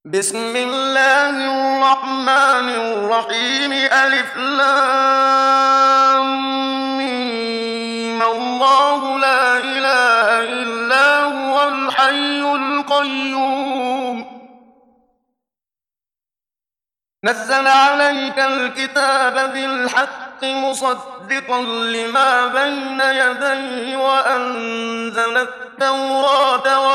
بسم الله الرحمن الرحيم. ألف لام ميم. الله لا إله إلا هو الحي القيوم. نزل عليك الكتاب بالحق مصدقا لما بين يديه وأنزل التوراة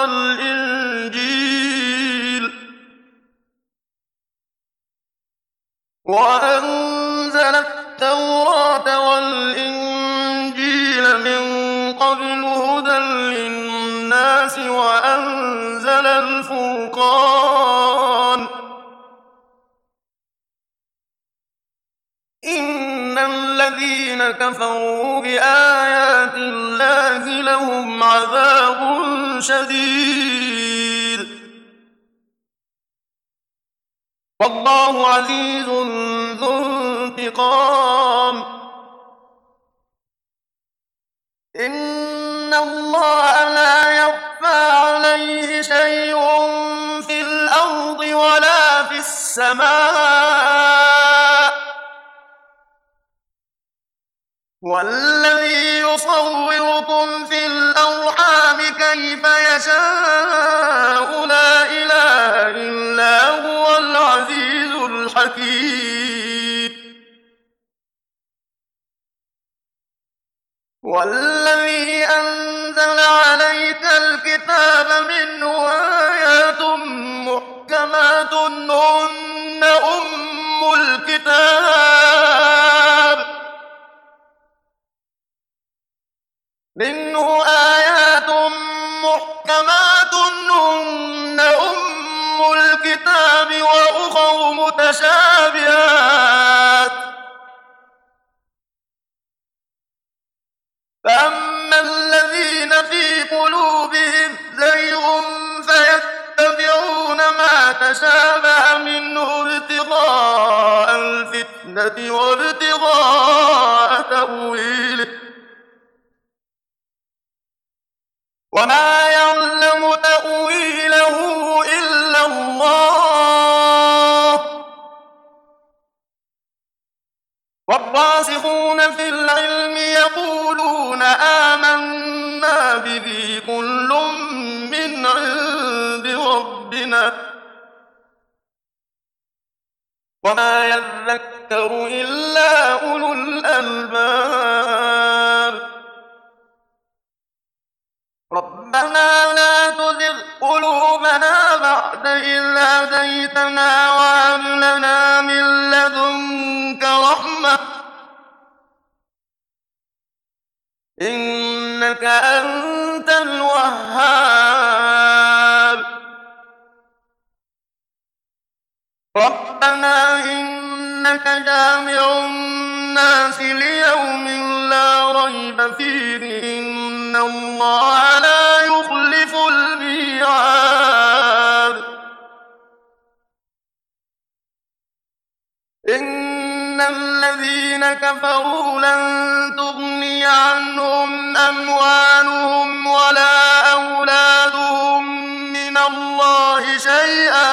والإنجيل من قبل هدى للناس وأنزل الفرقان. إن الذين كفروا بآيات الله لهم عذاب شديد والله عزيز ذو انتقام. إن الله لا يخفى عليه شيء في الأرض ولا في السماء. والذي يصوركم في الأرحام كيف يشاء لا إله إلا هو العزيز الحكيم. والذي أنزل عليك الكتاب منه آيات محكمات هن أم الكتاب. منه آيات محكمات هن أم الكتاب وأخر متشابهات. فأما الذين في قلوبهم زيغ فيتبعون ما تشابه منه ابتغاء الفتنة وابتغاء تأويله وما يعلم تأويله إلا الله. والراسخون في العلم يقولون آمنا به كل من عند ربنا وما يذكر إلا أولو الألباب. ربنا لا تزغ قلوبنا بعد إذ هديتنا وهب لنا من لدنك رحمة إنك أنت الوهاب. ربنا إنك جامع الناس ليوم لا ريب فيه إن الله لا يخلف الميعاد. إن الذين كفروا لن تغني عنهم أموالهم ولا أولادهم من الله شيئا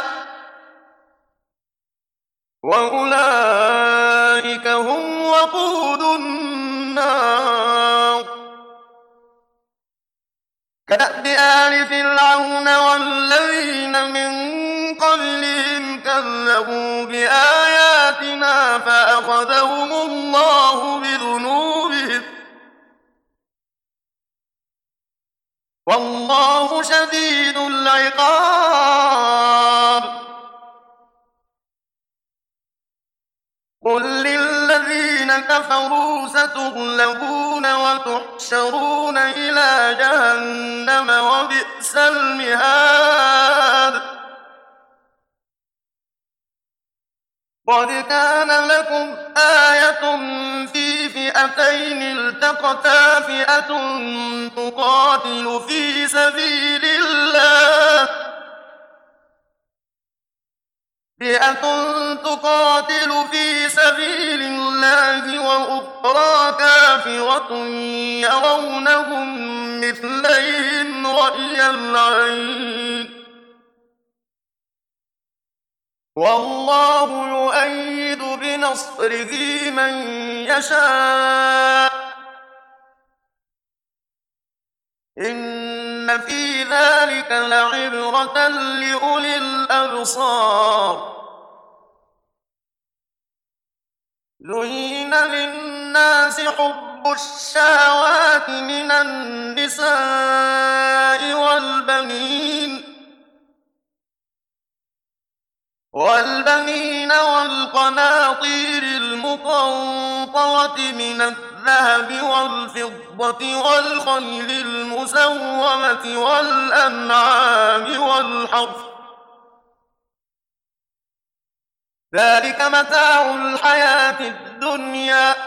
وأولئك هم وقود النار. كدأب آل فرعون والذين من قبلهم كذبوا بآياتنا فأخذهم الله بذنوبهم والله شديد العقاب. قل للذين كفروا ستغلبون وتحشرون إلى جهنم وبئس المهاد. قد كان لكم آية في فئتين التقتا فئة تقاتل في سبيل الله وأخرى كافرة يرونهم مثليهم رأي العين والله يؤيد بنصره من يشاء إن في ذلك لعبرة لأولي الأبصار زين للناس حب الشهوات من النساء والبنين والقناطير المقنطرة من الذهب والفضة والخيل المسومة والأنعام والحرث ذلك متاع الحياة الدنيا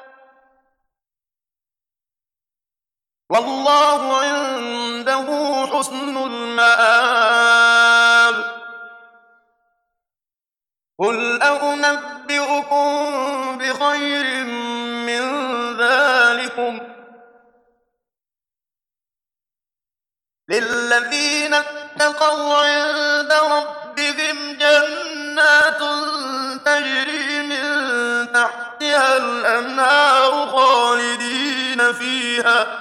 والله عنده حسن المآب قل أنبئكم بخير من ذلكم للذين اتقوا عند ربهم جنات تجري من تحتها الأنهار خالدين فيها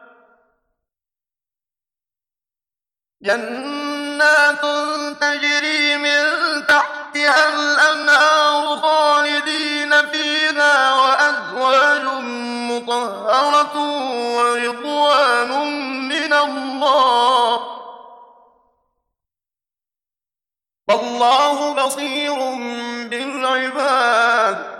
جنات تجري من تحتها الأنهار خالدين فيها وأزواج مطهرة ورضوان من الله والله بصير بالعباد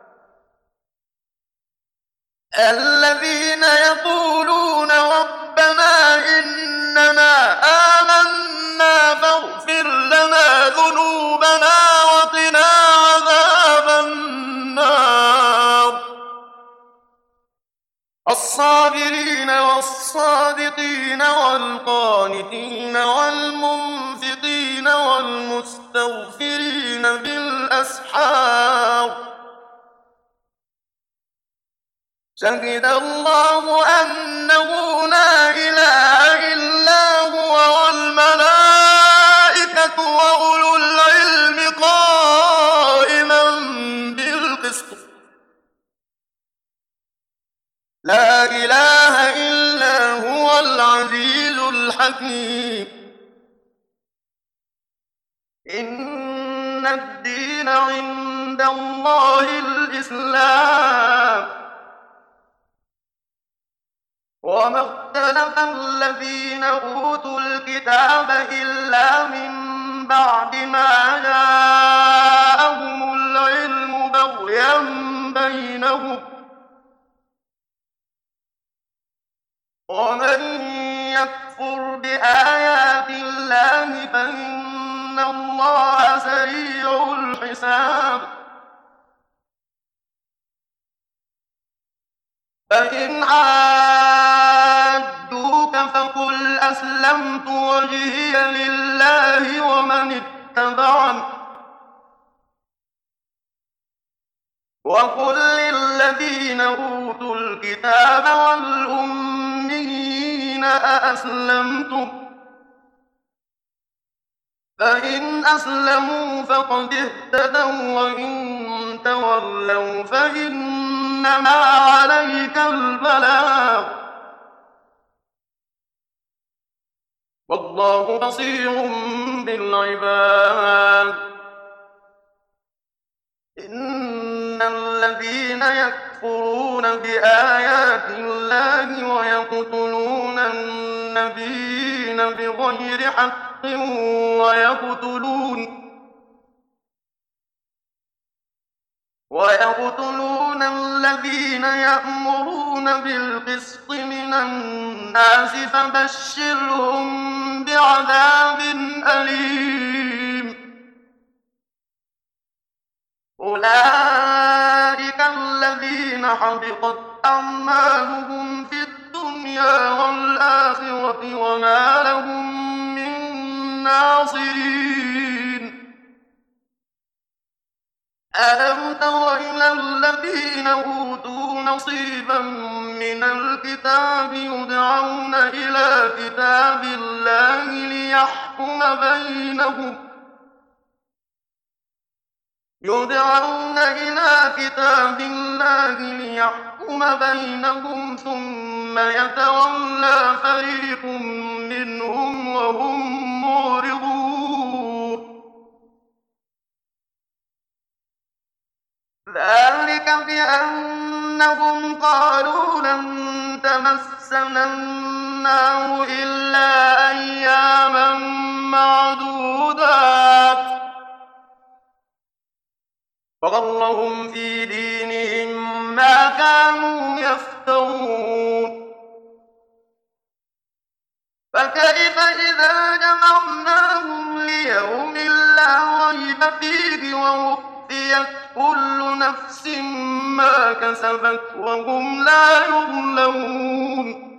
الذين يقولون ربنا إننا آمنا فاغفر لنا ذنوبنا وقنا عذاب النار الصابرين والصادقين والقانتين والمنفقين والمستغفرين بالأسحار شهد الله أنه لا إله إلا هو والملائكة وأولو العلم قائما بالقسط لا إله إلا هو العزيز الحكيم إن الدين عند الله الإسلام وما اختلف الذين أوتوا الكتاب إلا من بعد ما جاءهم العلم بغيا بينهم ومن يكفر بآيات الله فإن الله سريع الحساب فإن حاجوك فقل أسلمت وجهي لله ومن اتبعني وقل للذين أوتوا الكتاب والأميين أأسلمتم فإن أسلموا فقد اهتدوا وإن تولوا فإنما عليك البلاغ والله بصير بالعباد إن الذين يكفرون بآيات الله ويقتلون النبيين بغير حق ويقتلون الذين يأمرون بالقسط من الناس فبشرهم بعذاب أليم أولئك الذين حبطت أعمالهم في الدنيا والآخرة وما لهم من ناصرين ألم تر إلى الذين أوتوا نصيبا من الكتاب يدعون إلى كتاب الله ليحكم بينهم يدعون إلى كتاب الله ليحكم بينهم ثم يتولى فريق منهم وهم معرضون. ذلك بأنهم قالوا لن تمسنا النار إلا أياما معدودات وغرهم في دينهم ما كانوا يفترون. فكيف إذا جمعناهم ليوم لا ريب فيه ووفيت كل نفس ما كسبت وهم لا يظلمون.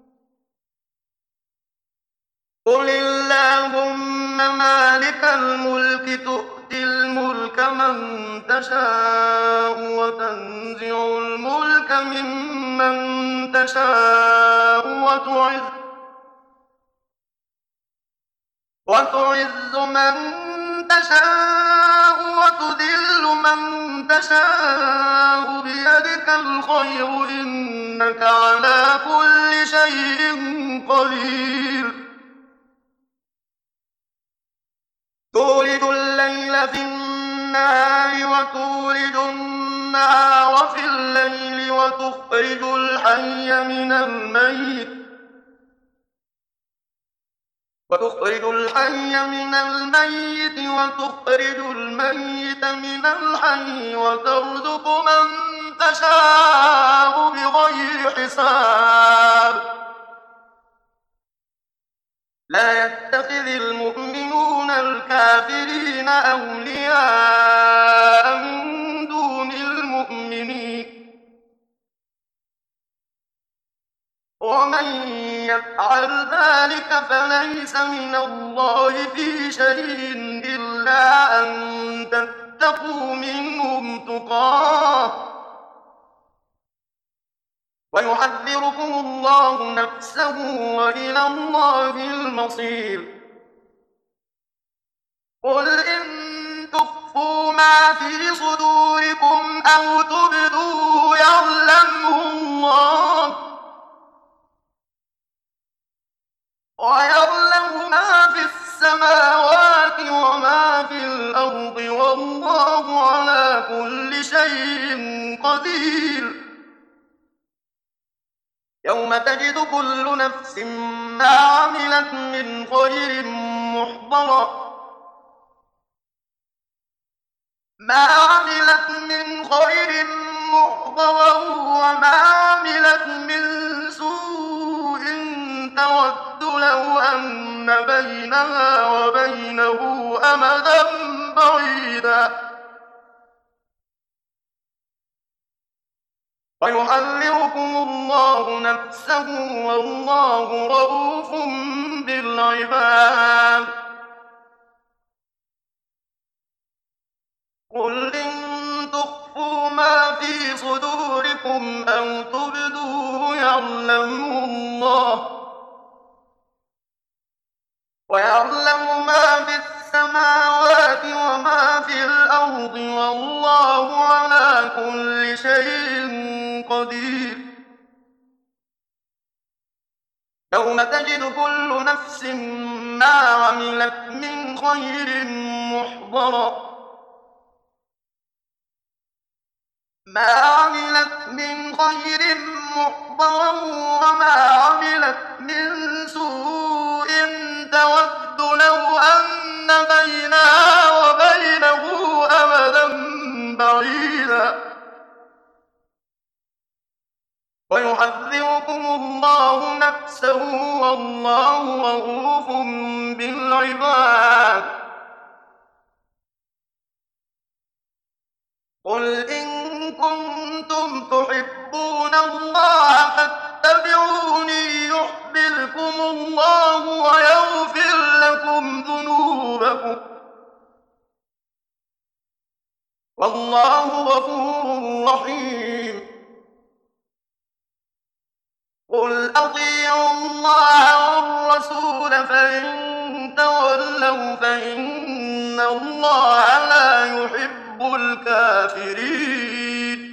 قل اللهم مالك الملك تؤتي الملك من تشاء وتنزع الملك ممن تشاء وتعز من تشاء وتذل من تشاء بيدك الخير إنك على كل شيء قدير. تولد الليل في النهار وتولد النهار في الليل وتخرج الحي من الميت وتخرج الميت من الحي وترزق من تشاء بغير حساب. لا يتخذ المؤمنون الكافرين أولياء من دون المؤمنين ومن يفعل ذلك فليس من الله في شيء إلا أن تتقوا منهم تقاه ويحذركم الله نفسه وإلى الله المصير. قل إن تخفوا ما في صدوركم أو تبدوه يعلمه الله ويعلم ما في السماوات وما في الأرض والله على كل شيء قدير. يوم تجد كل نفس ما عملت من خير محضرا وما عملت من سوء تود لو أن بينها وبينه أمدا بعيدا ويحذركم الله نفسه والله رءوف بالعباد. قل إن تخفوا ما في صدوركم أو تبدوه يعلمه الله ويعلم ما في السماوات وما في الأرض والله على كل شيء قدير. يوم تجد كل نفس ما عملت من خير محضرا وما عملت من سوء تود لو أن بينها وبينه أمدا بعيدا ويحذركم الله نفسه والله رءوف بالعباد. قل إن كنتم تحبون الله فاتبعوني يحببكم الله ويغفر لكم ذنوبكم والله غفور رحيم. قل أطيعوا الله والرسول فإن تولوا فإن الله لا يحب يحب الكافرين.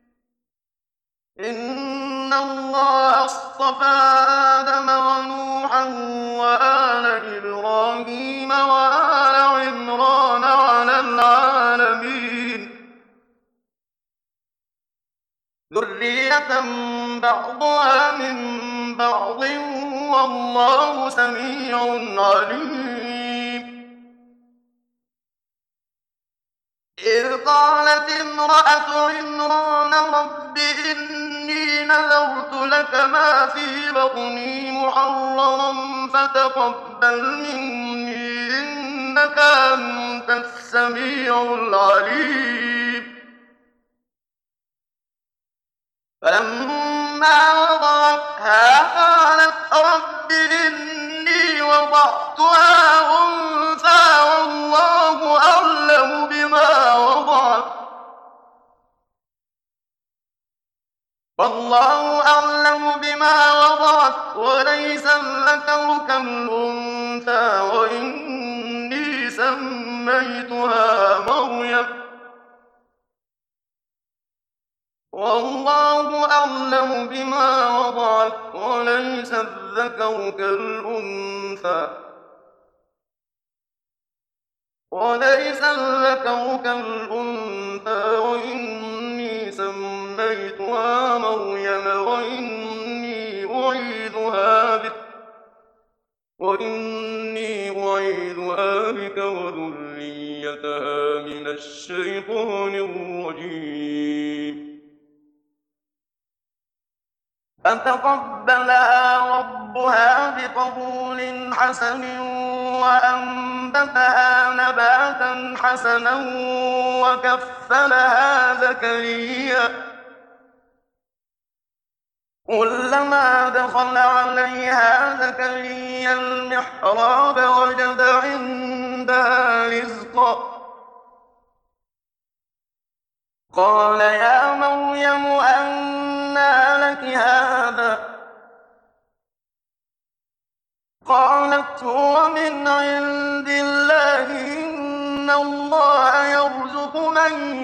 إن الله اصطفى آدم ونوحا وآل إبراهيم وآل عمران على العالمين، ذرية بعضها من بعض والله سميع عليم. إذ قالت امرأة عمران رب إني نذرت لك ما في بطني محررا فتقبل مني إنك أنت السميع العليم. فلما وضعتها قالت رب إني وضعتها أنثى والله أعلم بما وضعت وليس الذكر كالأنثى وإني سميتها مريم والله أعلم بما وضعت وليس الذكر كالأنثى وإني سميتها مريم وإني أعيذها بك وذريتها من الشيطان الرجيم. فتقبلها ربها بقبول حسن وأنبتها نباتا حسنا وكفلها زكريا كلما دخل عليها زكريا المحراب وجد عندها رزقا قال يا مريم أنى لك هذا قالت هو من عند الله إن الله يرزق من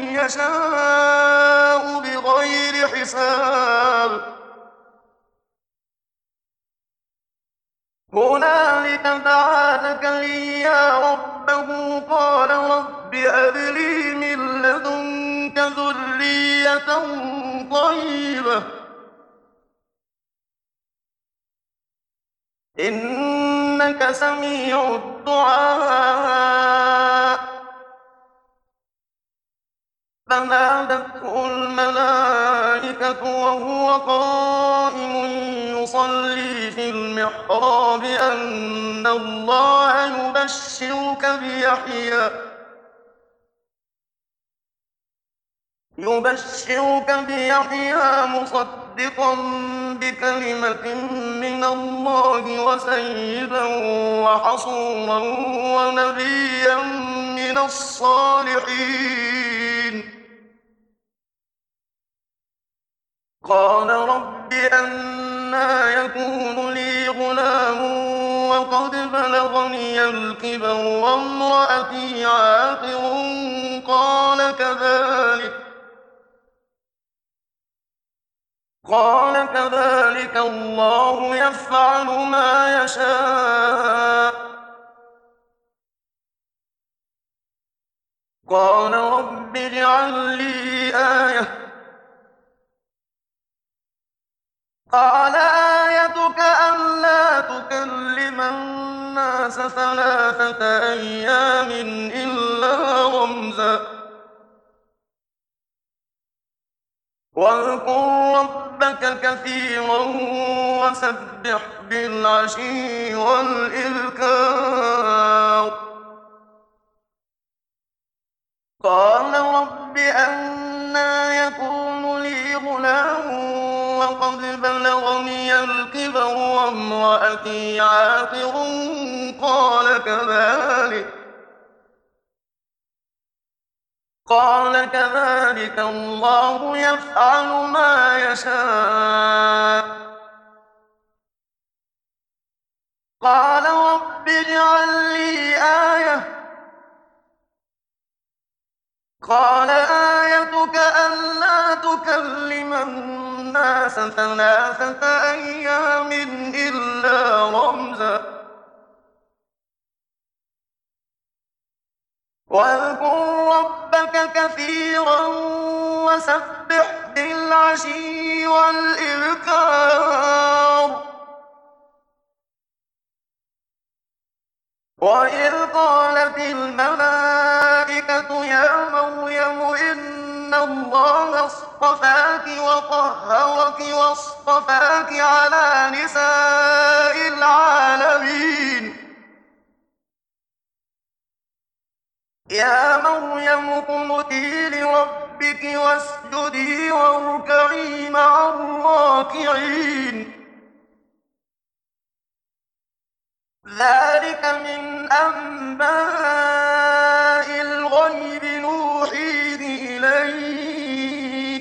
يشاء بغير حساب. هنالك دعا زكريا ربه قال رب هب لي من لدنك ذرية طيبة إنك سميع الدعاء. فنادته الملائكة وهو قائم يصلي في المحراب أن الله يبشرك بيحيى مصدقا بكلمة من الله وسيدا وحصورا ونبيا من الصالحين. قال رب أنى يكون لي غلام وقد بلغني الكبر وامرأتي عاقر قال كذلك الله يفعل ما يشاء. قال رب اجعل لي آية قال آيتك ألا تكلم الناس 3 أيام إلا رمزا واذكر ربك كثيرا وسبح بالعشي والإبكار. قال رب أنى يكون لي غلام وقد بلغني الكبر وامرأتي عاقر قال كذلك الله يفعل ما يشاء. قال رب اجعل لي آية قال آيتك ألا تكلم الناس 3 أيام إلا رمزا واذكر ربك كثيرا وسبح بالعشي والإبكار وإذ قالت الملائكة يا مريم إن الله اصطفاك وطهرك واصطفاك على نساء العالمين يا مريم اقنتي لربك واسجدي واركعي مع الراكعين ذلك من أنباء الغيب نوحيه إليك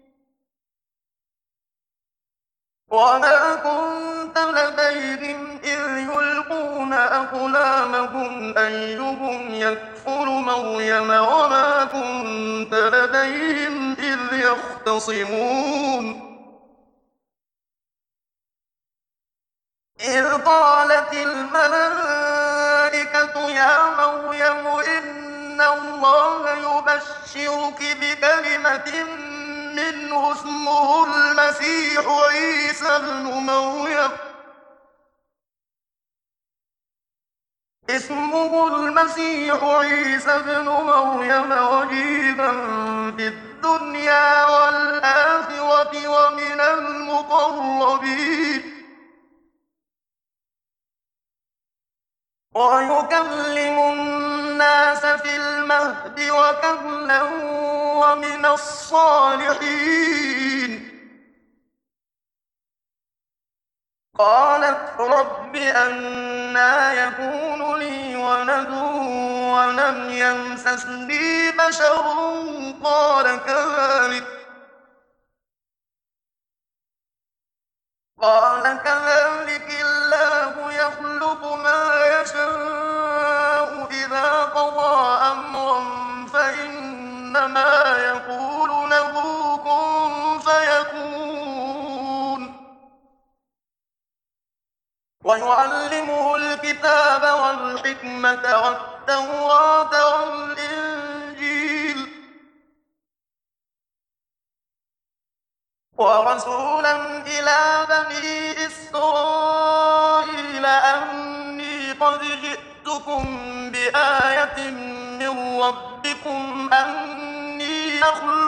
وما كنت لديهم إذ يلقون أقلامهم أيهم يكفل مريم وما كنت لديهم إذ يختصمون إذ قالت الملائكة يا مريم إن الله يبشرك بكلمة منه اسمه المسيح عيسى ابن مريم وجيها في الدنيا والآخرة ومن المقربين ويكلم الناس في المهد وكهلا ومن الصالحين قالت رب أنى يكون لي ولد ولم يمسسني بشر قال كذلك الله يخلق ما يشاء إذا قضى أمرا فإنما يقول له كن فيكون ويعلمه الكتاب والحكمة والتوراة والإنجيل ورسولا إلى بني إسرائيل أني قد جئتكم بآية من ربكم أني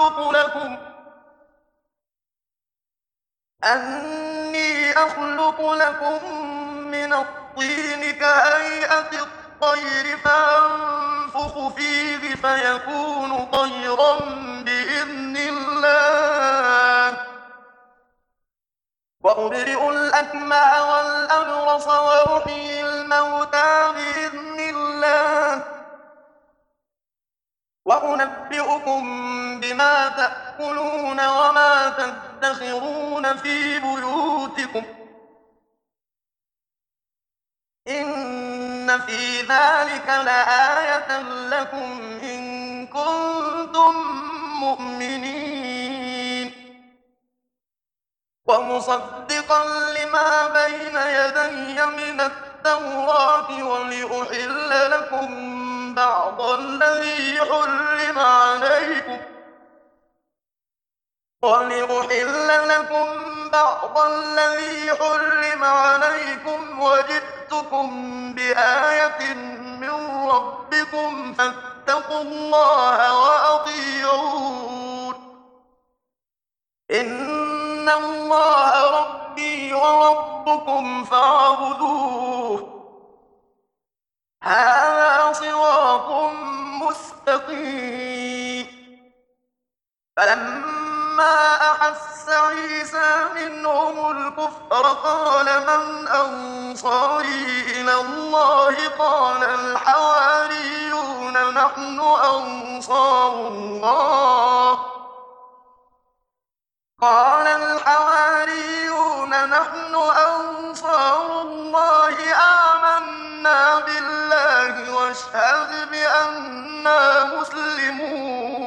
أخلق لكم من الطين كهيئة الطير فأنفخ فيه فيكون طيرا بإذن الله وأبرئ الأكمه والأبرص وأحيي الموتى بإذن الله وأنبئكم بما تأكلون وما تدخرون في بيوتكم إن في ذلك لآية لكم إن كنتم مؤمنين ومصدقا لما بين يدي من التوراة ولأحل لكم بعض الذي حرم عليكم وجئتكم بآية من ربكم فاتقوا الله وأطيعون إن الله ربي وربكم فاعبدوه هذا صراط مستقيم فلما أحس عيسى منهم الكفر قال من أنصاري إلى الله قال الحواريون نحن أنصار الله آمنا بالله واشهد بأننا مسلمون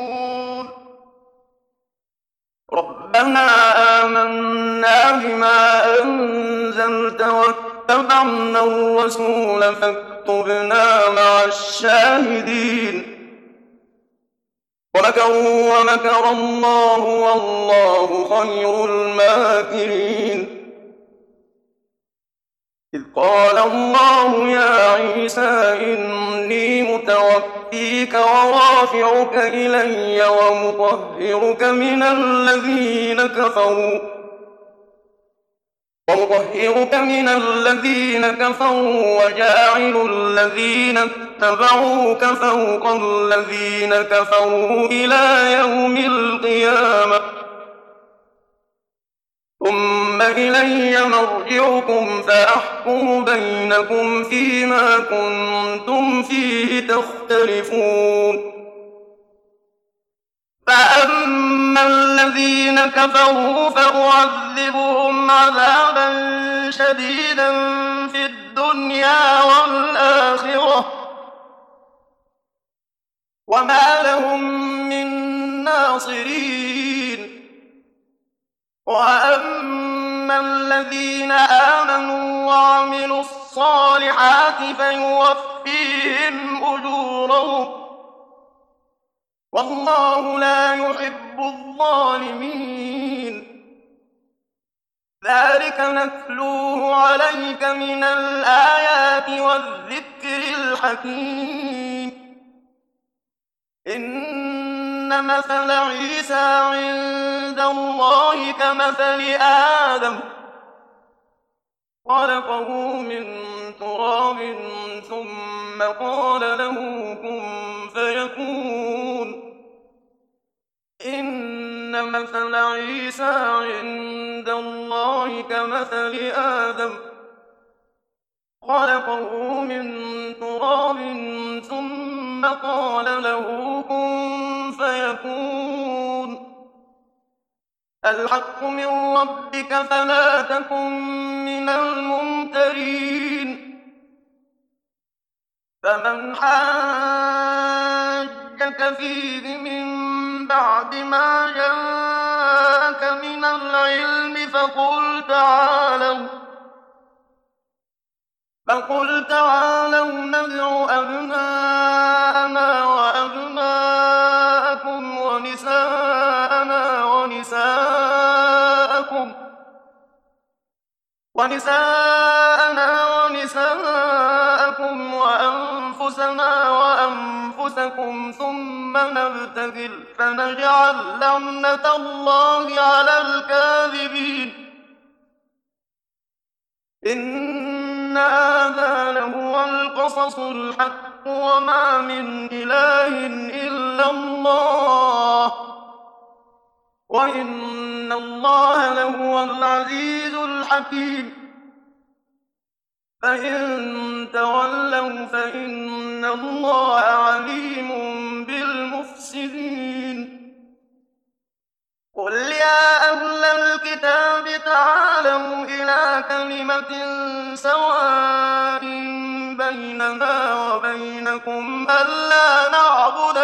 وأطعنا الرسول فاكتبنا مع الشاهدين ومكروا ومكر الله والله خير الماكرين إذ قال الله يا عيسى إني متوفيك ورافعك إلي ومطهرك من الذين كفروا وجاعل الذين اتبعوك فوق الذين كفروا إلى يوم القيامة ثم إلي مرجعكم فأحكم بينكم فيما كنتم فيه تختلفون فأما الذين كفروا فأعذبهم عذابا شديدا في الدنيا والآخرة وما لهم من ناصرين وأما الذين آمنوا وعملوا الصالحات فيوفيهم أجورهم والله لا يحب الظالمين ذلك نتلوه عليك من الآيات والذكر الحكيم إن مثل عيسى عند الله كمثل آدم خلقه من تراب ثم قال له كن فيكون إن مثل عيسى عند الله كمثل آدم خلقه من تراب ثم قال له كن فيكون الحق من ربك فلا تكن من الممترين فمن حاجك فيه من بعد ما جاءك من العلم فقل تعالوا ندع أبناءنا وأبناءكم ونساءنا ونساءكم وأنفسنا وأنفسكم ثم نبتهل فنجعل لعنة الله على الكاذبين إن هذا لهو القصص الحق وما من إله إلا الله وإن الله لهو العزيز الحكيم فإن تولوا فإن الله عليم بالمفسدين قل يا أهل الكتاب تعالوا إلى كلمة سواء بيننا وبينكم ألا نعبد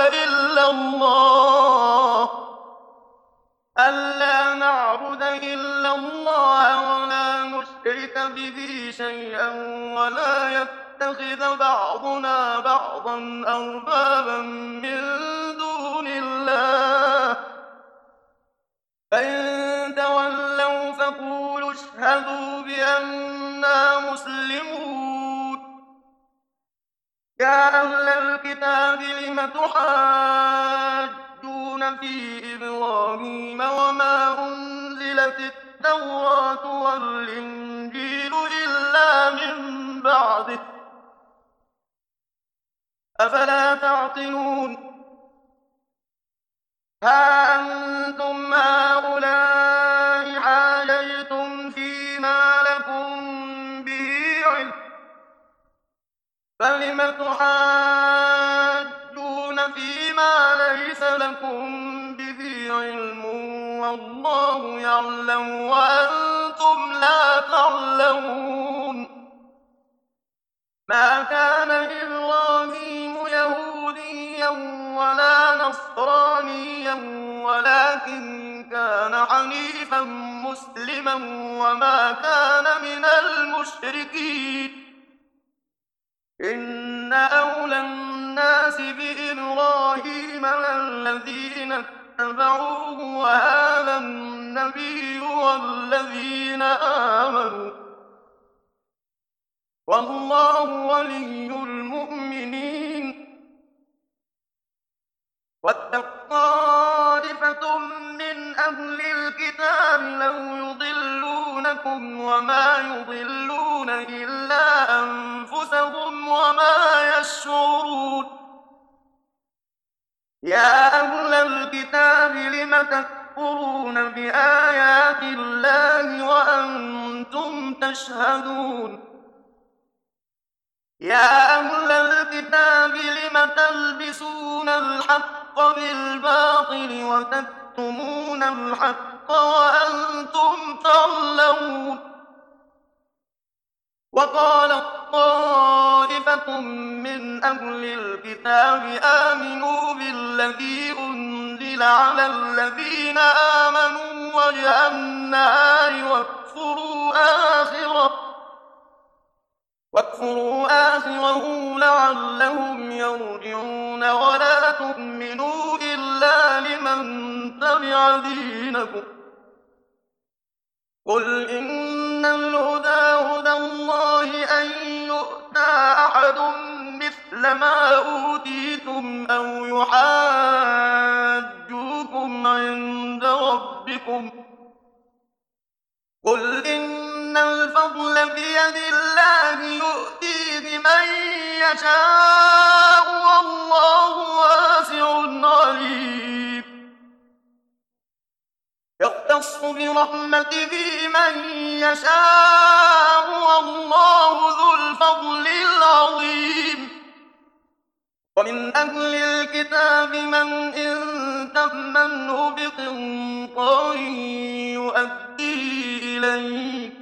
إلا الله ولا نشرك به شيئا ولا يتخذ بعضنا بعضا أربابا من دون الله فإن تولوا فقولوا اشهدوا بأننا مسلمون يا أهل الكتاب لم تحاجون في إبراهيم وما أنزلت التوراة والإنجيل إلا من بعده أفلا تعقلون ها أنتم هؤلاء حاججتم فيما لكم به علم فلم تحاجون فيما ليس لكم به علم والله يعلم وأنتم لا تعلمون ما كان إبراهيم يهوديا ولا نصرانيا ولكن كان حنيفا مسلما وما كان من المشركين إن أولى الناس بإبراهيم الذين اتبعوه وهذا النبي والذين آمنوا والله ولي المؤمنين واتق طائفة من أهل الكتاب لو يضلونكم وما يضلون إلا أنفسهم وما يشعرون يا أهل الكتاب لم تكفرون بآيات الله وأنتم تشهدون يا أهل الكتاب لم تلبسون الحق بالباطل وتكتمون الحق وأنتم تعلمون وقالت طائفة من أهل الكتاب آمنوا بالذي أنزل على الذين آمنوا وجه النهار واكفروا آخره لعلهم يرجعون ولا تؤمنوا إلا لمن تبع دينكم قل إن الهدى هدى الله أن يؤتى أحد مثل ما أوتيتم أو يحاجوكم عند ربكم قل إن الفضل بيد الله يؤتيه من يشاء والله واسع عليم يختص برحمته من يشاء والله ذو الفضل العظيم ومن أهل الكتاب من إن تأمنه بقنطار يؤديه إليك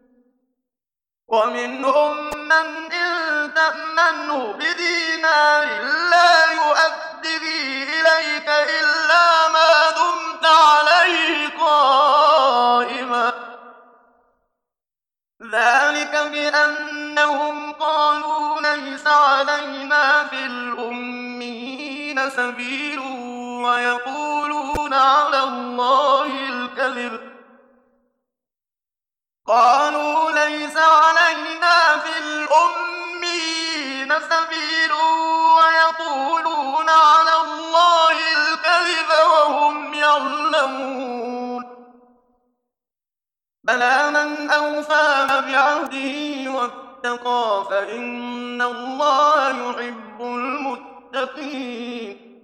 ومنهم من إن تأمنه بدينار لا يؤديه إليك إلا ما دمت عليه قائما ذلك بأنهم قالوا ليس علينا في الأميين سبيل ويقولون على الله الكذب قالوا ليس علينا في الأميين سبيل ويقولون على الله الكذب وهم يعلمون بلى من أوفى بعهده واتقى فإن الله يحب المتقين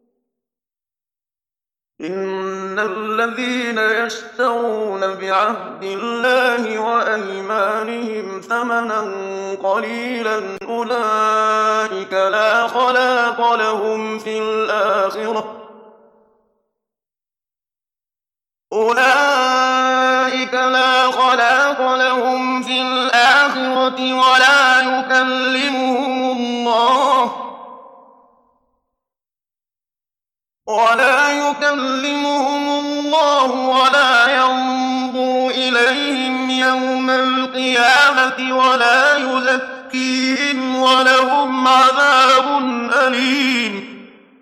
إن الذين يشترون بعهد الله وأيمانهم ثمنا قليلا أولئك لا خلاق لهم في الآخرة ولا يكلمهم الله ولا ينظر إليهم يوم القيامة ولا يزكيهم ولهم عذاب أليم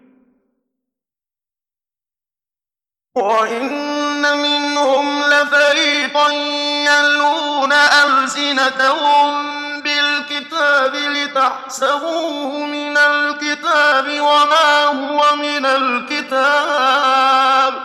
وإن منهم لفريقا يلوون ألسنتهم بالكتاب لتحسبوه من الكتاب وما هو من الكتاب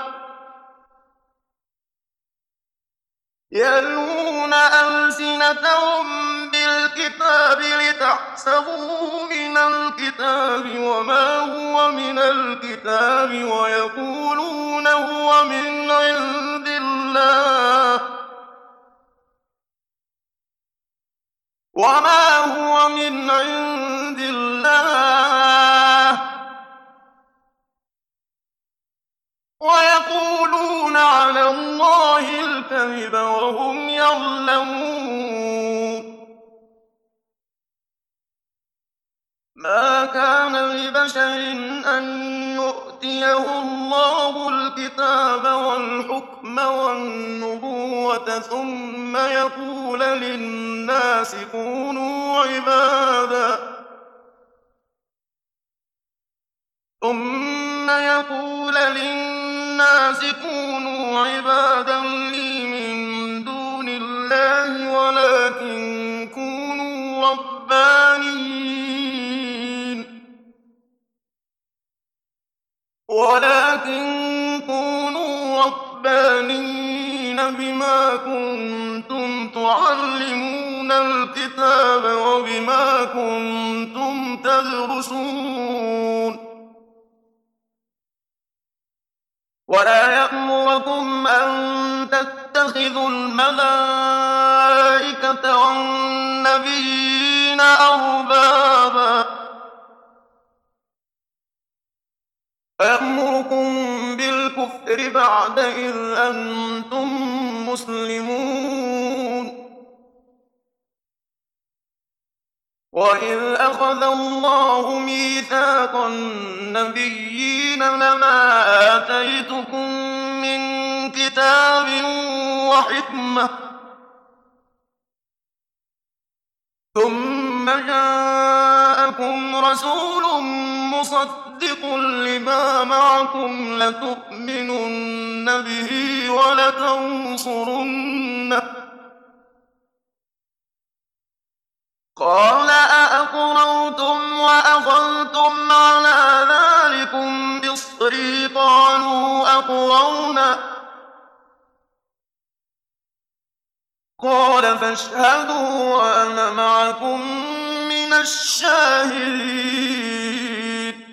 يلوون ألسنتهم بالكتاب لتحسبوه من الكتاب وما هو من الكتاب ويقولون هو من عند الله وما هو من عند الله ويقولون على الله الكذب وهم يعلمون ما كان لبشر أن يؤتيه الله الكتاب والحكم والنبوة ثم يقول للناس كونوا عبادا لي من دون الله ولكن كونوا ربانيين بما كنتم تعلمون الكتاب وبما كنتم تدرسون ولا يأمركم أن تتخذوا الملائكة والنبيين أربابا فيأمركم بالكفر بعد إذ أنتم مسلمون وإذ أخذ الله ميثاق النبيين لما آتيتكم من كتاب وحكمة ثم جاءكم رسول مصدق لما معكم لتؤمنن به ولتنصرنه قال أأقررتم وأخذتم على ذلكم إصري قالوا أقررنا قال فاشهدوا وأنا معكم من الشاهدين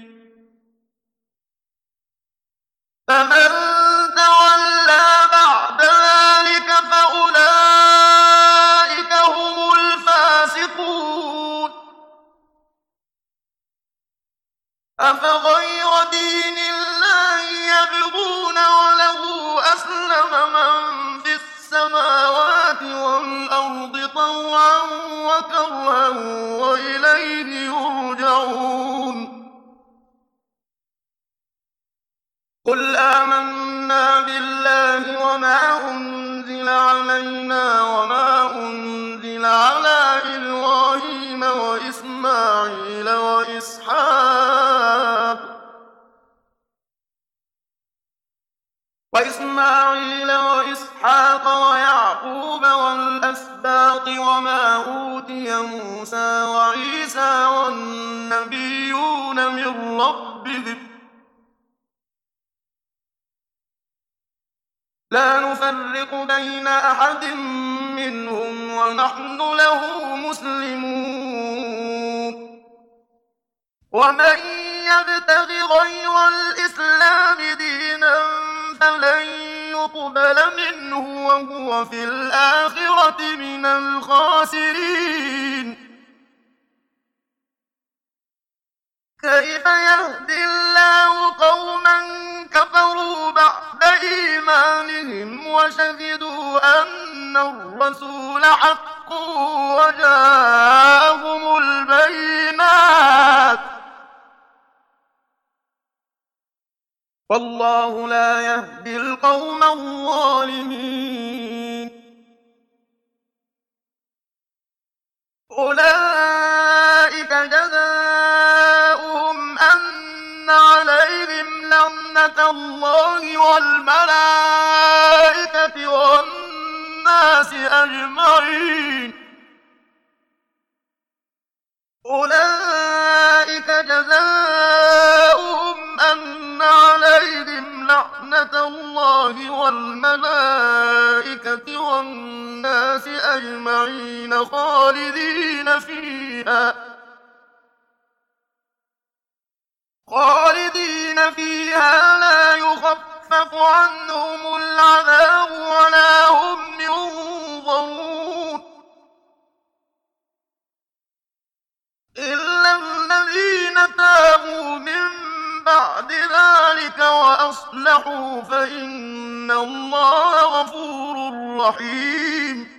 فمن تولى بعد ذلك فأولئك هم الفاسقون أفغير دين الله يبغون وله أسلم من في السماوات والأرض طوعا وكرها وإليه يرجعون قل آمنا بالله وما أنزل علينا وما أنزل على إبراهيم وإسماعيل وإسحاق ويعقوب والأسباط وما أوتي موسى وعيسى والنبيون من ربهم لا نفرق بين أحد منهم ونحن له مسلمون ومن يبتغ غير الإسلام دينا فلن يقبل منه وهو في الآخرة من الخاسرين كيف يهدي الله قوما كفروا بعد إيمانهم وشهدوا أن الرسول حق وجاءهم البينات والله لا يهدي القوم الظالمين أولئك جزاؤهم أن عليهم لعنة الله والملائكة والناس أجمعين أولئك جزاؤهم أن عليهم لعنة الله والملائكة والناس أجمعين خالدين فيها لا يخفف عنهم العذاب ولا هم ينظرون إلا الذين تابوا من بعد ذلك وأصلحوا فإن الله غفور رحيم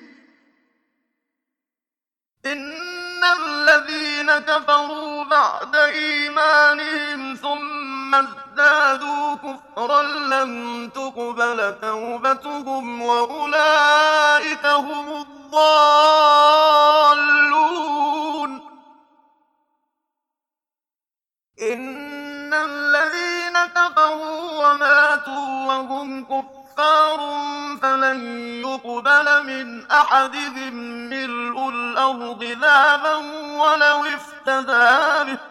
إن الذين كفروا بعد إيمانهم ثم ازدادوا كفرا لم تقبل توبتهم وأولئك هم الضالون. إن الذين كفروا وماتوا وهم كفار فلن يقبل من أحدهم ملء الأرض ذهبا ولو افتدى به،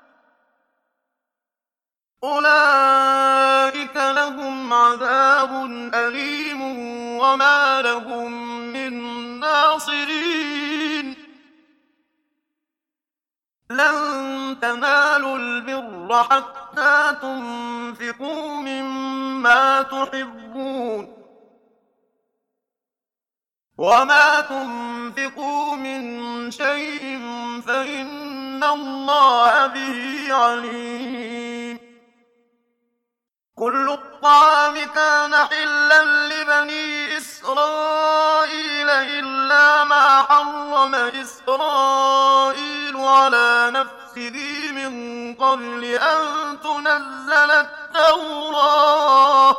أولئك لهم عذاب أليم وما لهم من ناصرين. لن تنالوا البر حتى تنفقوا مما تحبون، وما تنفقوا من شيء فإن الله به عليم. كل الطعام كان حلا لبني إسرائيل إلا ما حرم إسرائيل على نفسه من قبل أن تنزل التوراة.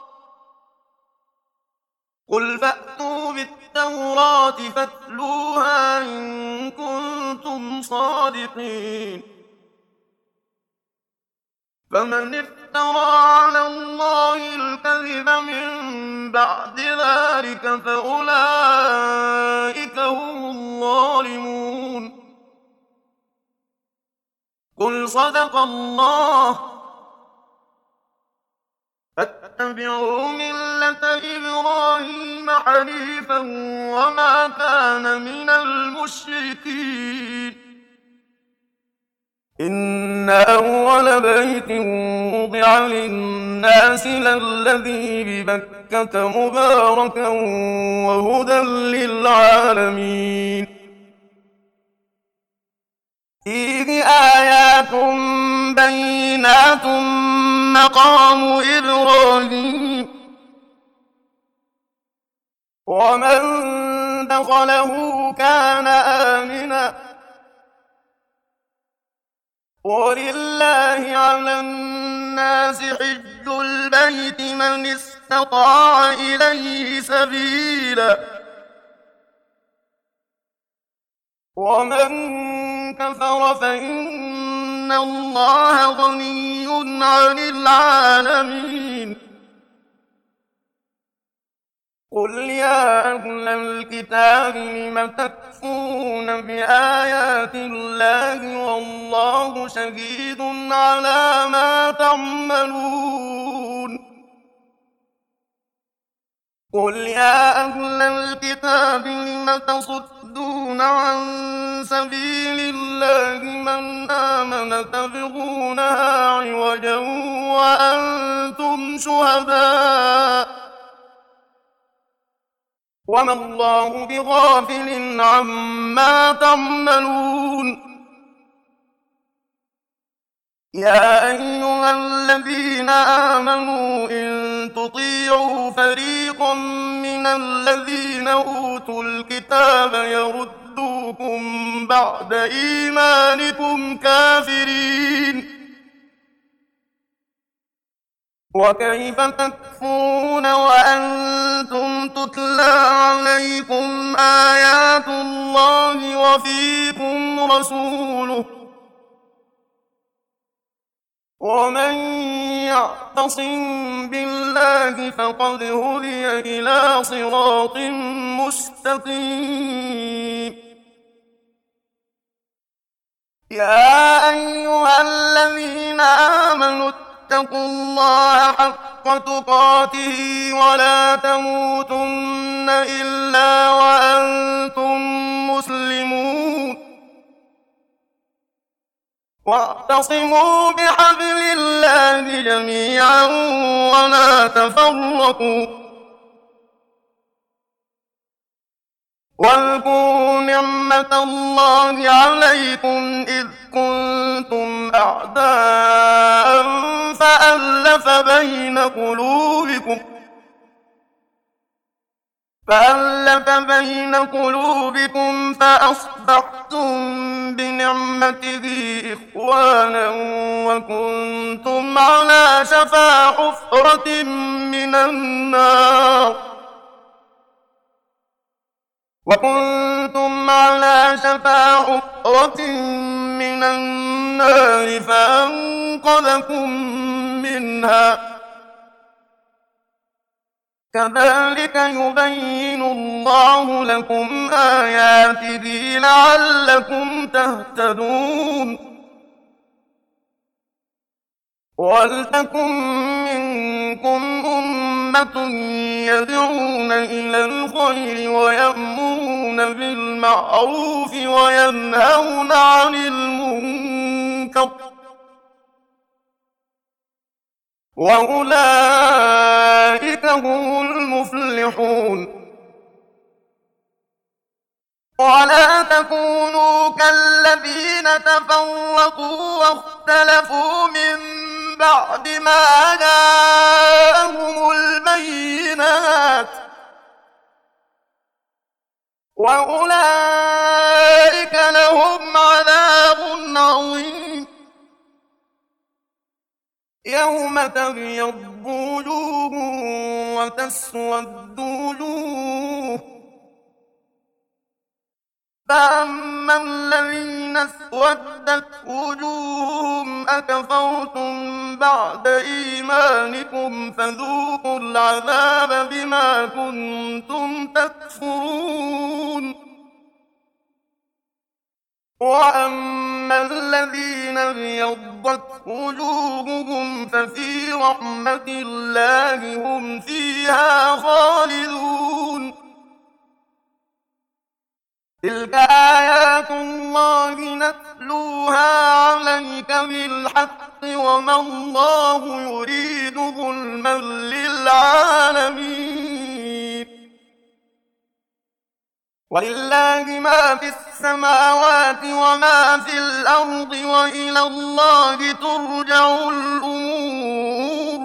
قل فأتوا بالتوراة فاتلوها إن كنتم صادقين. فمن افترى على الله الكذب من بعد ذلك فأولئك هم الظالمون. قل صدق الله فاتبعوا ملة إبراهيم حنيفا وما كان من المشركين. إن أول بيت وضع للناس للذي ببكة مباركا وهدى للعالمين. فيه آيات بينات مقام إبراهيم ومن دخله كان آمنا ولله على الناس حج البيت من استطاع إليه سبيلا ومن كفر فإن الله غني عن العالمين. قل يا أهل الكتاب لم تكفرون بآيات الله والله شهيد على ما تعملون. قل يا أهل الكتاب لم تصدون عن سبيل الله من آمن تبغونها عوجا وأنتم شهداء وما الله بغافل عما تعملون. يا أيها الذين آمنوا إن تطيعوا فريقا من الذين أوتوا الكتاب يردوكم بعد إيمانكم كافرين. وكيف تكفرون وأنتم تتلى عليكم آيات الله وفيكم رسوله ومن يعتصم بالله فقد هدي إلى صراط مستقيم. يا أيها الذين آمنوا اتقوا الله حق تقاته ولا تموتن إلا وأنتم مسلمون. واعتصموا بحبل الله جميعا ولا تفرقوا واذكروا نعمة الله عليكم إذ كنتم أعداء فألف بين قلوبكم فألف بين قلوبكم فأصبحتم بنعمته إخوانا وكنتم على شفا حفرة من النار فأنقذكم منها كذلك يبين الله لكم آياته لعلكم تهتدون ولتكن منكم أمة يدعون إلى الخير ويأمرون بالمعروف وينهون عن المنكر وأولئك هم المفلحون ولا تكونوا كالذين تفرقوا واختلفوا من بعد ما جاءهم البينات وأولئك لهم عذاب عظيم يوم تبيض وجوه وتسود وجوه فأما الذين اسودت وجوههم أكفرتم بعد إيمانكم فذوقوا العذاب بما كنتم تكفرون وأما الذين ابيضت وجوههم ففي رحمة الله هم فيها خالدون تلك آيات الله نتلوها عليك بالحق وما الله يريد ظلما للعالمين ولله ما في السماوات وما في الأرض وإلى الله ترجع الأمور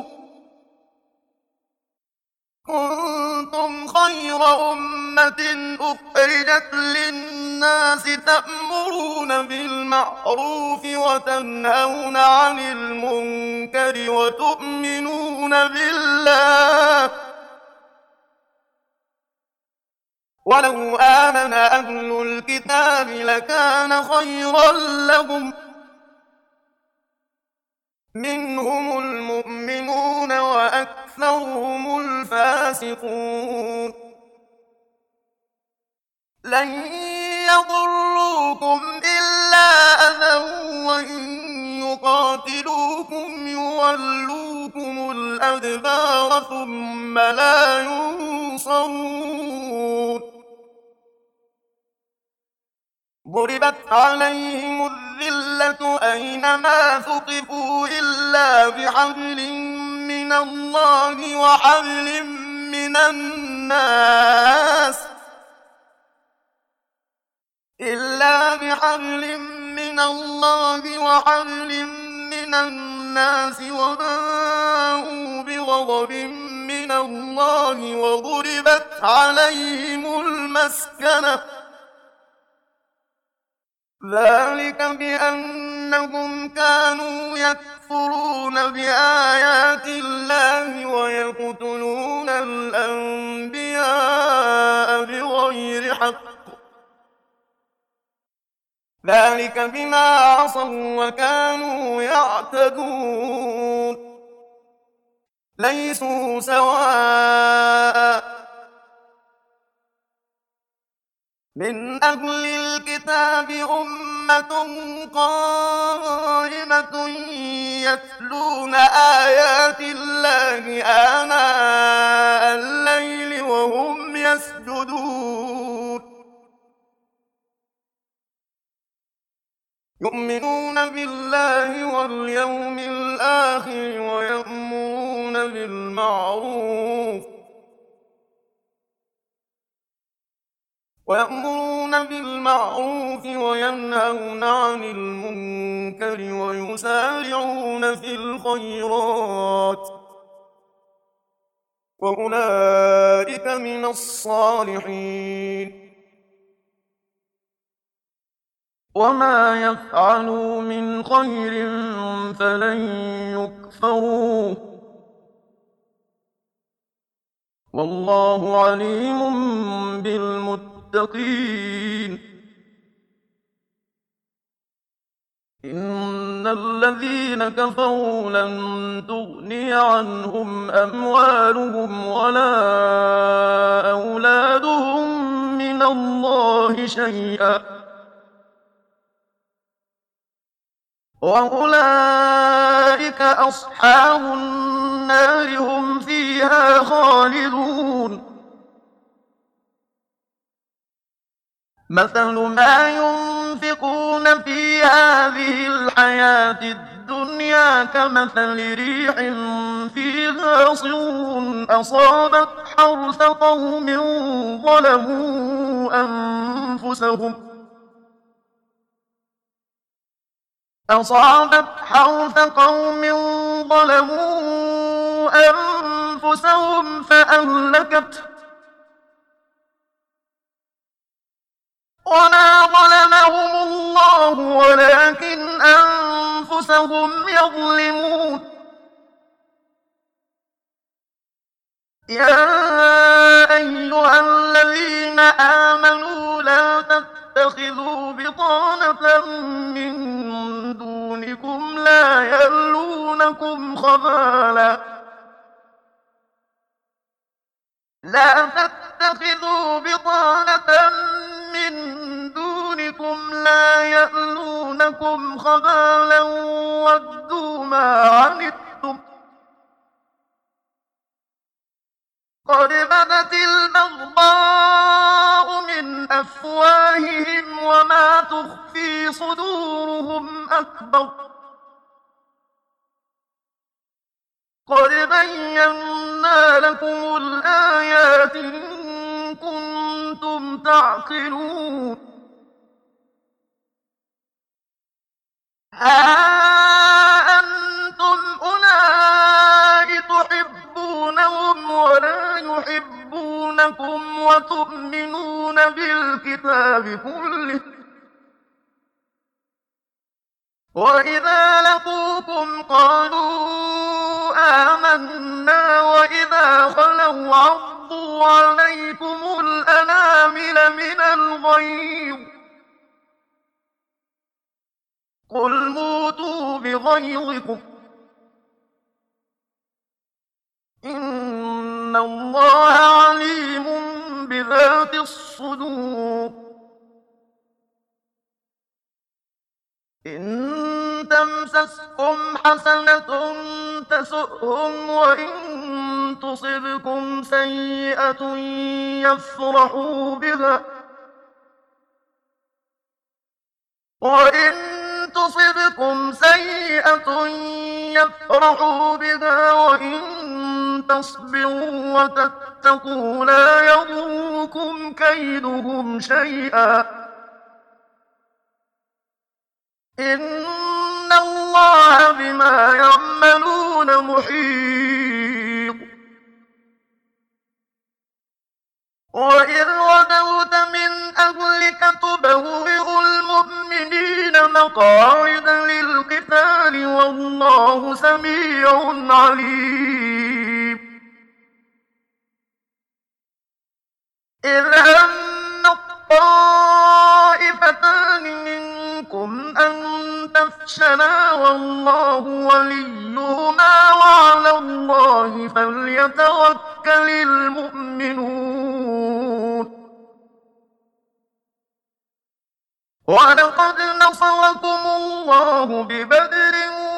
كنتم خير أمة أخرجت للناس تأمرون بالمعروف وتنهون عن المنكر وتؤمنون بالله ولو آمن أهل الكتاب لكان خيرا لهم منهم المؤمنون وأكثرهم الفاسقون لن يضروكم إلا أذى وإن يقاتلوكم يولوكم الأدبار ثم لا ينصرون ضربت عليهم الذلة أينما ثقفوا إلا بحبل من الله وحبل من الناس وباءوا بغضب من الله وضربت عليهم المسكنة ذلك بأنهم كانوا يكفرون بآيات الله ويقتلون الأنبياء بغير حق ذلك بما عصوا وكانوا يعتدون ليسوا سواء من أهل الكتاب أمة قائمة يتلون آيات الله آناء الليل وهم يسجدون يؤمنون بالله واليوم الآخر ويأمرون بالمعروف وينهون عن المنكر ويسارعون في الخيرات وأولئك من الصالحين. وما يفعلوا من خير فلن يكفروه، والله عليم بالمتقين. إن الذين كفروا لن تغني عنهم أموالهم ولا أولادهم من الله شيئا، وأولئك أصحاب النار هم فيها خالدون. مثل ما ينفقون في هذه الحياة الدنيا كمثل ريح فيها صر أصابت حرث قوم ظلموا أنفسهم فأهلكته، وما ظلمهم الله ولكن أنفسهم يظلمون. يا أيها الذين آمنوا لا تتخذوا بطانة من دونكم لا يألونكم خبالا ودوا ما عنتم قد بدت البغضاء من أفواههم وما تخفي صدورهم أكبر. قد بينا لكم الآيات إن كنتم تعقلون. ها أنتم أولئك تحبونهم ولا يحبونكم وتؤمنون بالكتاب كله، وإذا لقوكم قالوا آمنا وإذا خلوا عضوا عليكم الأنامل من الغيظ قل موتوا بغيظكم إن الله عليم بذات الصدور. إن تمسسكم حسنة تسؤهم وإن تصبكم سيئة يفرحوا بها وإن تصبروا وتتقوا لا يضركم كيدهم شيئا إن الله بما يعملون محيط. وإذ غدوت من أهلك تبوئ المؤمنين مقاعد للقتال والله سميع عليم. إذ هم الطائفتان منكم أن تفشلا والله وليهما وعلى الله فليتوكل المؤمنون. ولقد نصركم الله ببدر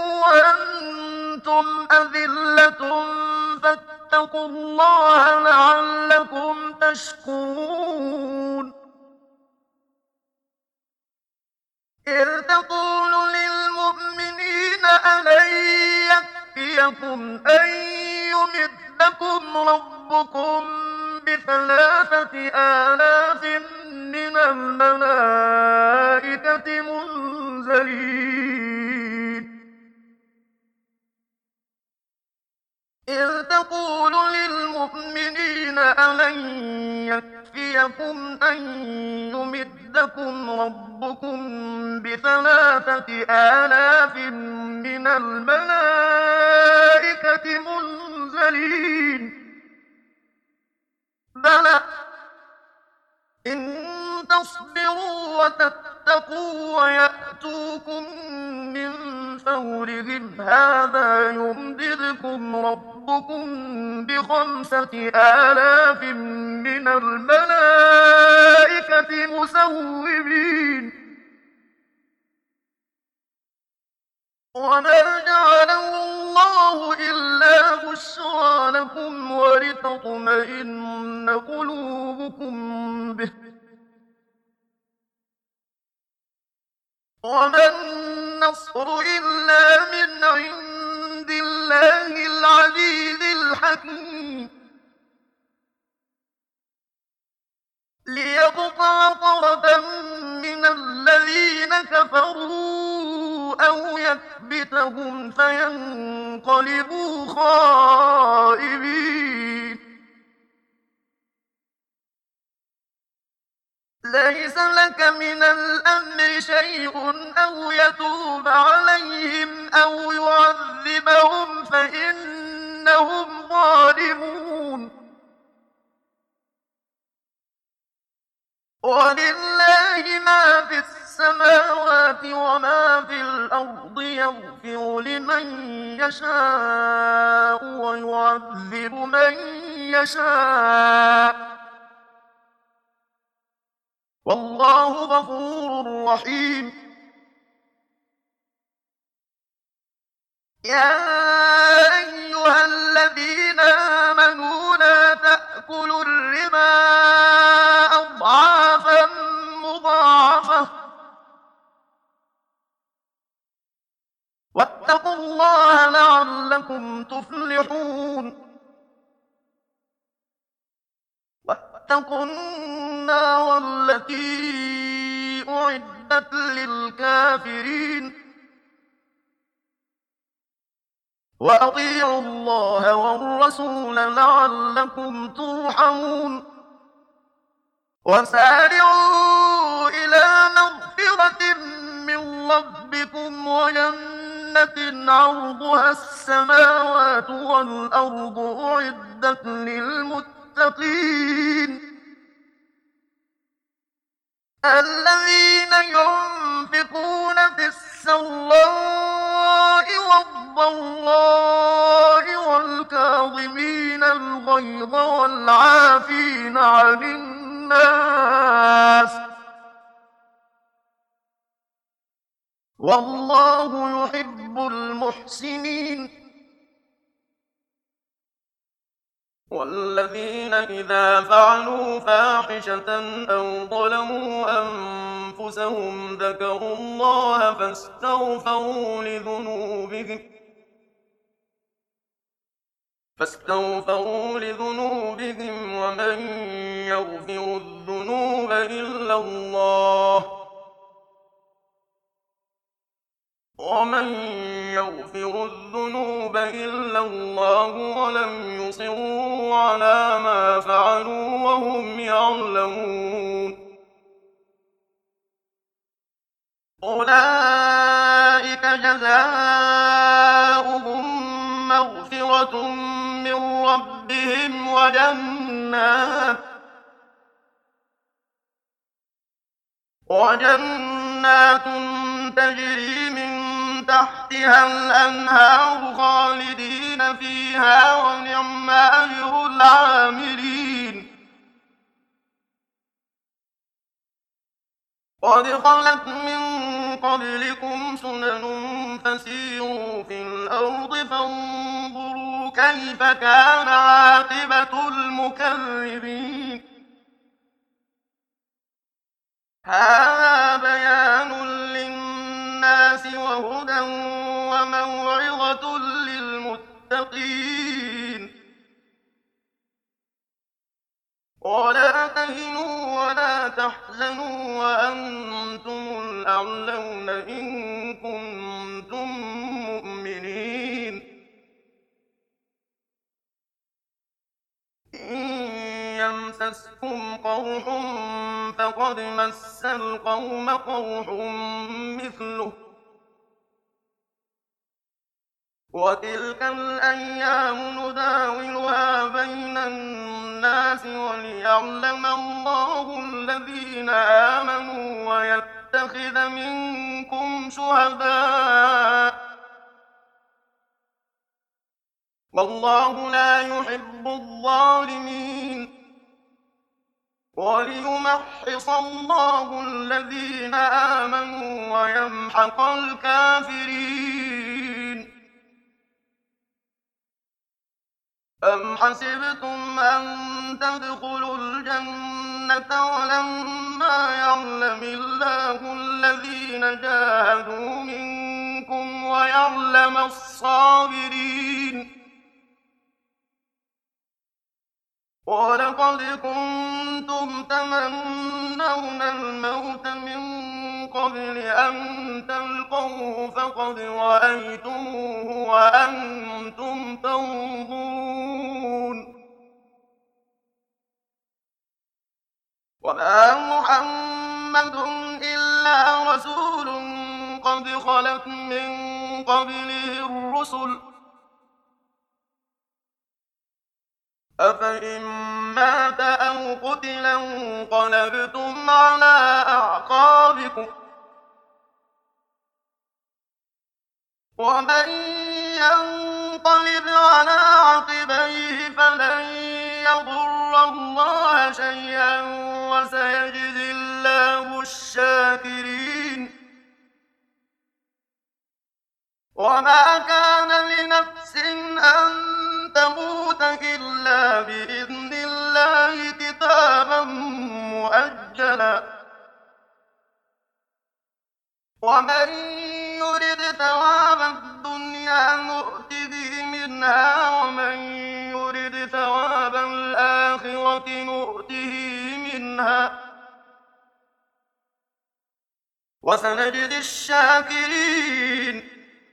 وأنتم أذلة فاتقوا الله لعلكم تشكرون. إذ تقول للمؤمنين ألن يكفيكم أن يمدكم ربكم ب3,000 من الملائكة منزلين إذ تقول للمؤمنين ألن يكفيكم أن يمدكم ربكم ب3,000 من الملائكة منزلين بلى إن تصبروا وتتقوا ويأتوكم من فورهم هذا يمددكم ربكم ب5,000 من الملائكة مسومين وما جعله الله إلا بشرى لكم ولتطمئن قلوبكم به وما النصر إلا من عند الله العزيز الحكيم ليقطع طرفا من الذين كفروا أو يكبتهم فينقلبوا خائبين ليس لك من الأمر شيء أو يتوب عليهم أو يعذبهم فإنهم ظالمون ولله ما في السماوات وما في الأرض يغفر لمن يشاء ويعذب من يشاء والله غفور رحيم يا أيها الذين آمنوا لا تأكلوا الربا أضعافا مضاعفة واتقوا الله لعلكم تفلحون واتقوا النار التي أعدت للكافرين وأطيعوا الله والرسول لعلكم ترحمون وسارعوا إلى مغفرة من ربكم وجنة عرضها السماوات والأرض أعدت للمتقين الذين ينفقون في السراء والضراء والكاظمين الغيظ والعافين عن الناس والله يحب المحسنين والذين إذا فعلوا فاحشة أو ظلموا أنفسهم ذكروا الله فاستغفروا لذنوبهم ومن يغفر الذنوب إلا الله ولم يصروا على ما فعلوا وهم يعلمون أولئك جزاؤهم مغفرة من ربهم وجنات تجري من تحتها الأنهار خالدين فيها ونعم أجر العاملين قد خلت من قبلكم سنن فسيروا في الأرض فانظروا كيف كان عاقبة المكذبين هذا بيان للناس وهدى وموعظة للمتقين ولا تهنوا ولا تحزنوا وأنتم الأعلون إن كنتم مؤمنين يمسسكم قرح فقد مس القوم قرح مثله وتلك الأيام نداولها بين الناس وليعلم الله الذين آمنوا ويتخذ منكم شهداء والله لا يحب الظالمين وليمحص الله الذين آمنوا ويمحق الكافرين أم حسبتم أن تدخلوا الجنة ولما يعلم الله الذين جاهدوا منكم ويعلم الصابرين ولقد كنتم تمنون الموت من قبل أن تلقوه فقد رأيتموه وأنتم تنظرون وما محمد إلا رسول قد خلت من قبله الرسل أفإن مات أو قتل انقلبتم على أعقابكم ومن ينقلب على عقبيه فلن يضر الله شيئا وسيجزي الله الشاكرين وما كان لنفس أن تموت إلا بإذن الله كتابا مؤجلا ومن يرد ثواب الدنيا نؤت به منها ومن يرد ثواب الآخرة نؤته منها وسنجزي الشاكرين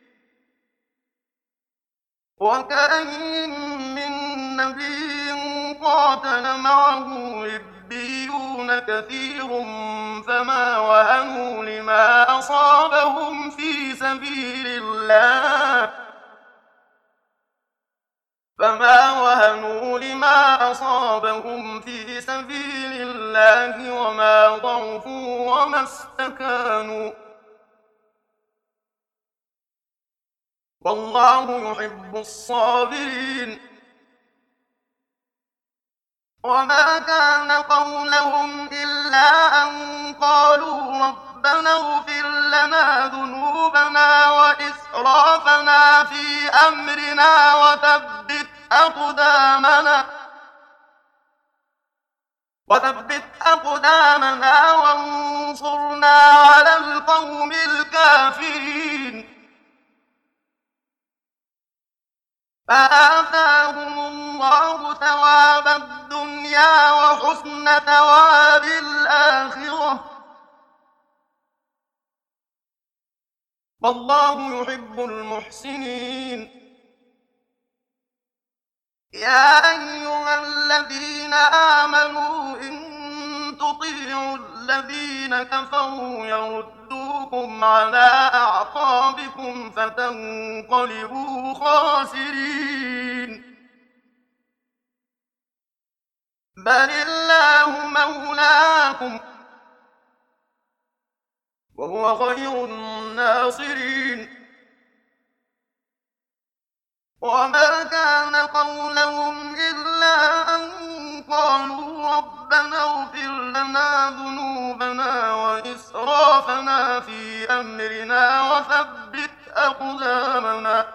وكأين من نبي قاتل معه ربيون كثير فما وهنوا لما أصابهم في سبيل الله وما ضعفوا وما استكانوا والله يحب الصابرين وما كان قولهم إلا أن قالوا ربنا اغفر لنا ذنوبنا وإسرافنا في أمرنا وثبت أقدامنا وانصرنا على القوم الكافرين فآتاهم الله ثواب الدنيا وحسن ثواب الآخرة والله يحب المحسنين يا أيها الذين آمنوا إن تطيعوا الذين كفروا يردوكم على أعقابكم فتنقلبوا خاسرين بل الله مولاكم وهو خير الناصرين وما كان قولهم إلا أن قالوا ربنا اغفر لنا ذنوبنا وإسرافنا في أمرنا وثبت أقدامنا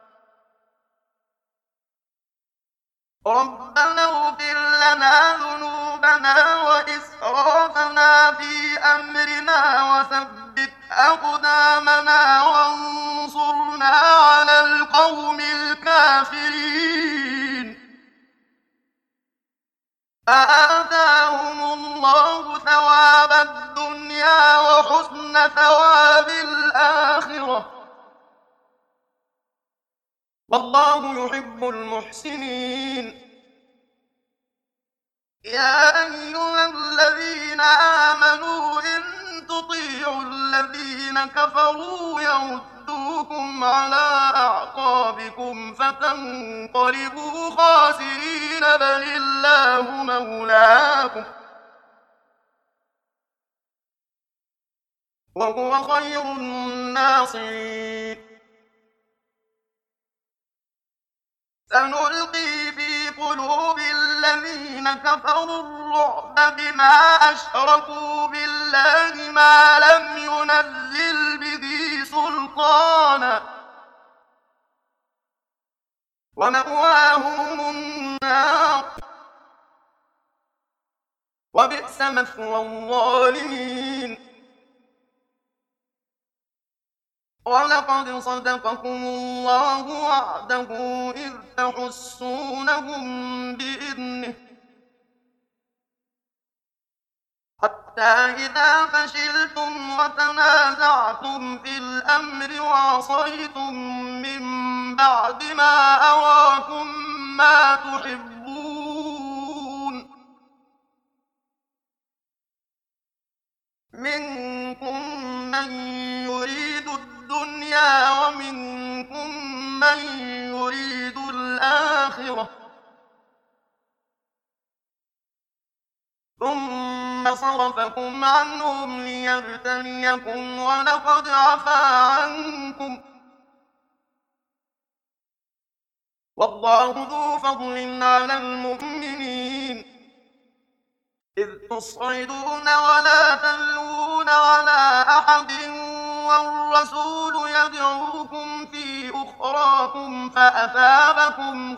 ربنا اغفر لنا ذنوبنا وإسرافنا في أمرنا وثبت أقدامنا وانصرنا على القوم الكافرين فآتاهم الله ثواب الدنيا وحسن ثواب الآخرة والله يحب المحسنين يا أيها الذين آمنوا إن تطيعوا الذين كفروا يردوكم على أعقابكم فتنقلبوا خاسرين، بل الله مولاكم وهو خير الناصرين. سنلقي في قلوب الذين كفروا الرعب بما أشركوا بالله ما لم ينزل به سلطانا، ومأواهم النار وبئس مثوى الظالمين. ولقد صدقكم الله وعده إذ تحسونهم بإذنه، حتى إذا فشلتم وتنازعتم في الأمر وعصيتم من بعد ما أراكم ما تحبون، منكم من يريد الدنيا ومنكم من يريد الآخرة، ثم صرفكم عنهم ليبتليكم ولقد عفا عنكم، والله ذو فضل على المؤمنين، إذ تصعدون ولا تلوون على أحد والرسول يدعوكم في أخراكم فأثابكم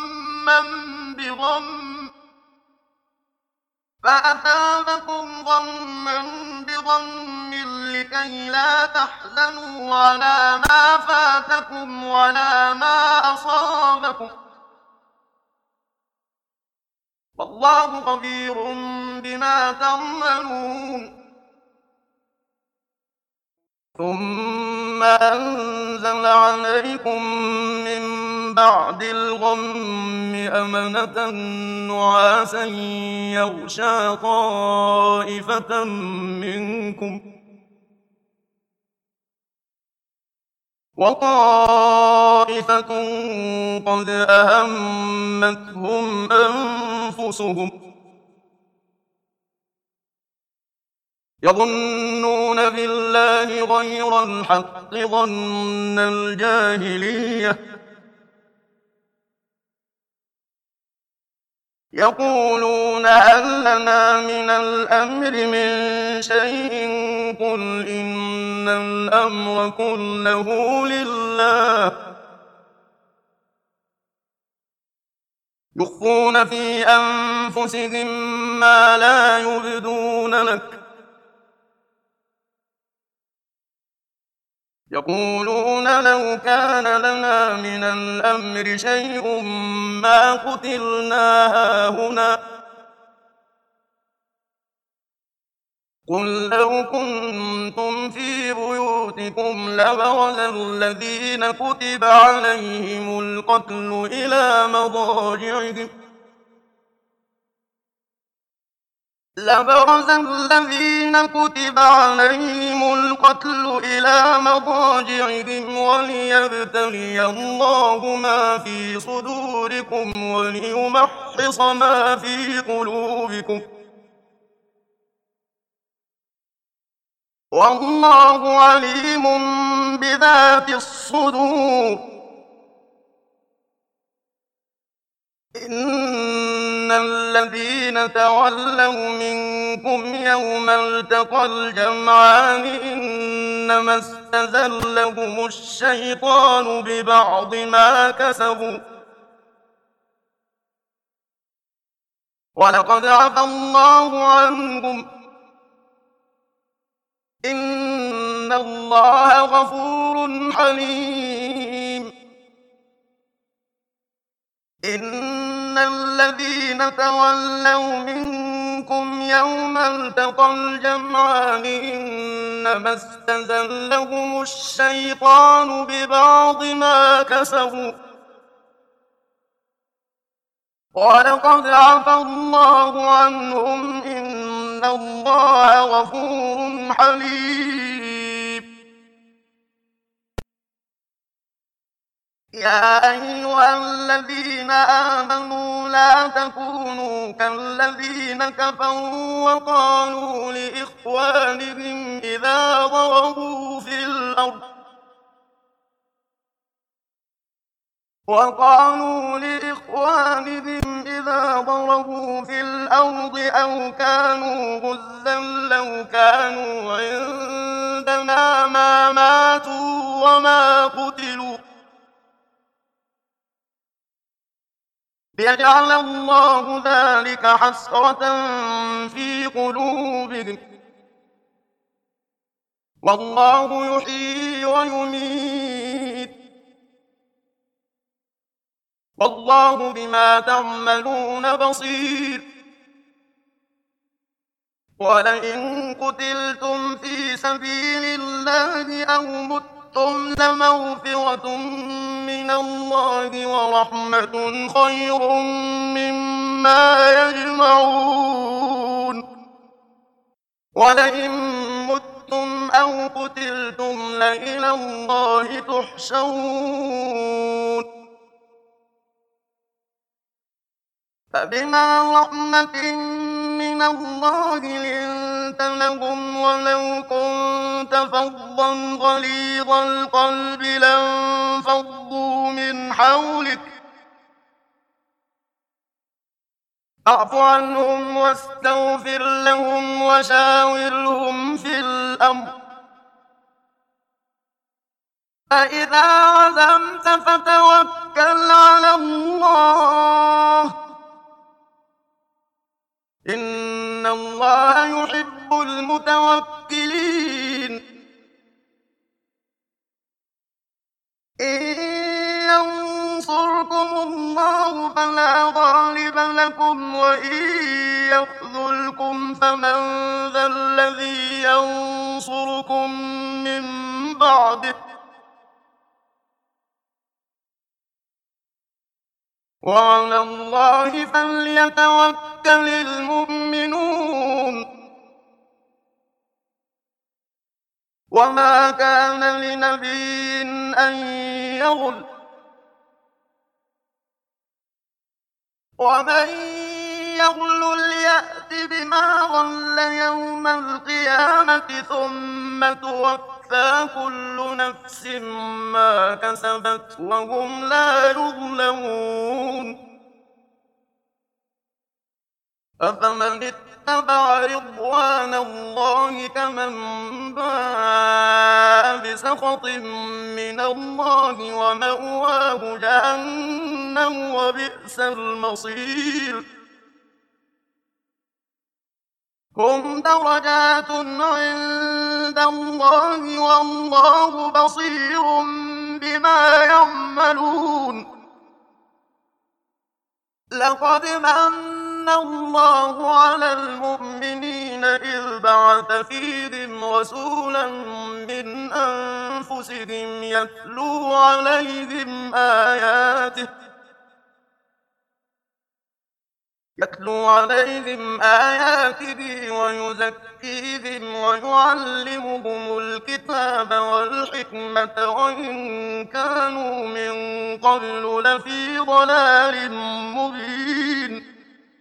غما بغم لكي لا تحزنوا على ما فاتكم ولا ما أصابكم، والله خبير بما تعملون. ثم أنزل عليكم من بعد الغم أمنة نعاسا يغشى طائفة منكم وطائفة قد أهمتهم أنفسهم يظنون بالله غير الحق ظن الجاهلية يقولون هل لنا من الأمر من شيء قل إن الأمر كله لله يخفون في أنفسهم ما لا يبدون لك يقولون لو كان لنا من الأمر شيء ما قتلنا هاهنا قل لو كنتم في بيوتكم لبرز الذين كتب عليهم القتل إلى مضاجعهم وليبتلي الله ما في صدوركم وليمحص ما في قلوبكم، والله عليم بذات الصدور. إن الذين تولوا منكم يوم التقى الجمعان إنما استزلهم الشيطان ببعض ما كسبوا ولقد عفا الله عنهم إن الله غفور حليم. إن الذين تولوا منكم يوم التقى الجمعان إنما استزلهم الشيطان ببعض ما كسبوا ولقد عفى الله عنهم إن الله غفور حليم. يا أيها الذين آمنوا لا تكونوا كالذين كفروا وقالوا لإخوانهم إذا ضربوا في الأرض أو كانوا غزا لو كانوا عندنا ما ماتوا وما قتلوا ليجعل الله ذلك حسرة في قلوبهم، والله يحيي ويميت، والله بما تعملون بصير. ولئن قتلتم في سبيل الله أو متم لمغفرة من الله ورحمة خير مما يجمعون. ولئن متم أو قتلتم لإلى الله تحشرون. فبما رحمة من الله لنت لهم ولو كنت فظا غليظ القلب لانفضوا من حولك فاعف عنهم واستغفر لهم وشاورهم في الأمر، فإذا عزمت فتوكل على الله إن الله يحب المتوكلين. إن ينصركم الله فلا غالب لكم وإن يخذلكم فمن ذا الذي ينصركم من بعده وعلى الله فليتوكل المؤمنون. وما كان لنبي أن يغل ومن يغل ليأت بما غل يوم القيامة ثم توفى كل نفس ما كسبت وهم لا يظلمون. أفمن اتبع رضوان الله كمن باء بسخط من الله ومأواه جهنم وبئس المصير. هم درجات عند الله والله بصير بما يعملون. لقد من الله على المؤمنين إذ بعث فيهم رسولا من أنفسهم يتلو عليهم آياته ويزكيهم ويعلمهم الكتاب والحكمة وإن كانوا من قبل لفي ضلال مبين.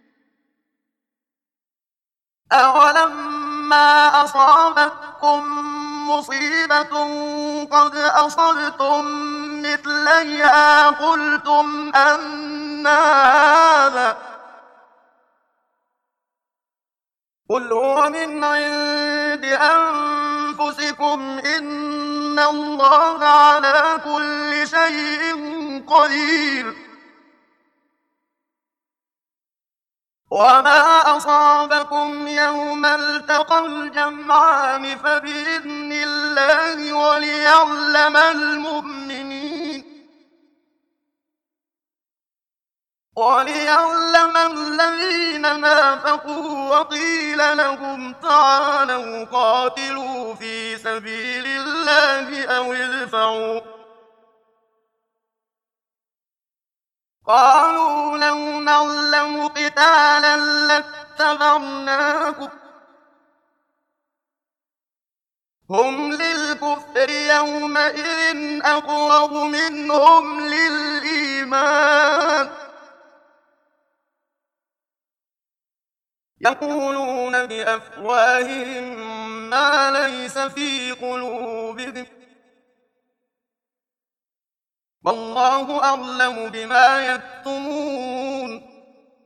أولما أصابتكم مصيبة قد أصبتم مثليها قلتم أنى هذا قل هو من عند أنفسكم إن الله على كل شيء قدير. وما أصابكم يوم التقى الجمعان فبإذن الله وليعلم الذين نافقوا وقيل لهم تعالوا قاتلوا في سبيل الله أو ادفعوا قالوا لو نعلم قتالا لاتبعناكم هم للكفر يومئذ أقرب منهم للإيمان يقولون بأفواههم ما ليس في قلوبهم والله أعلم بما يكتمون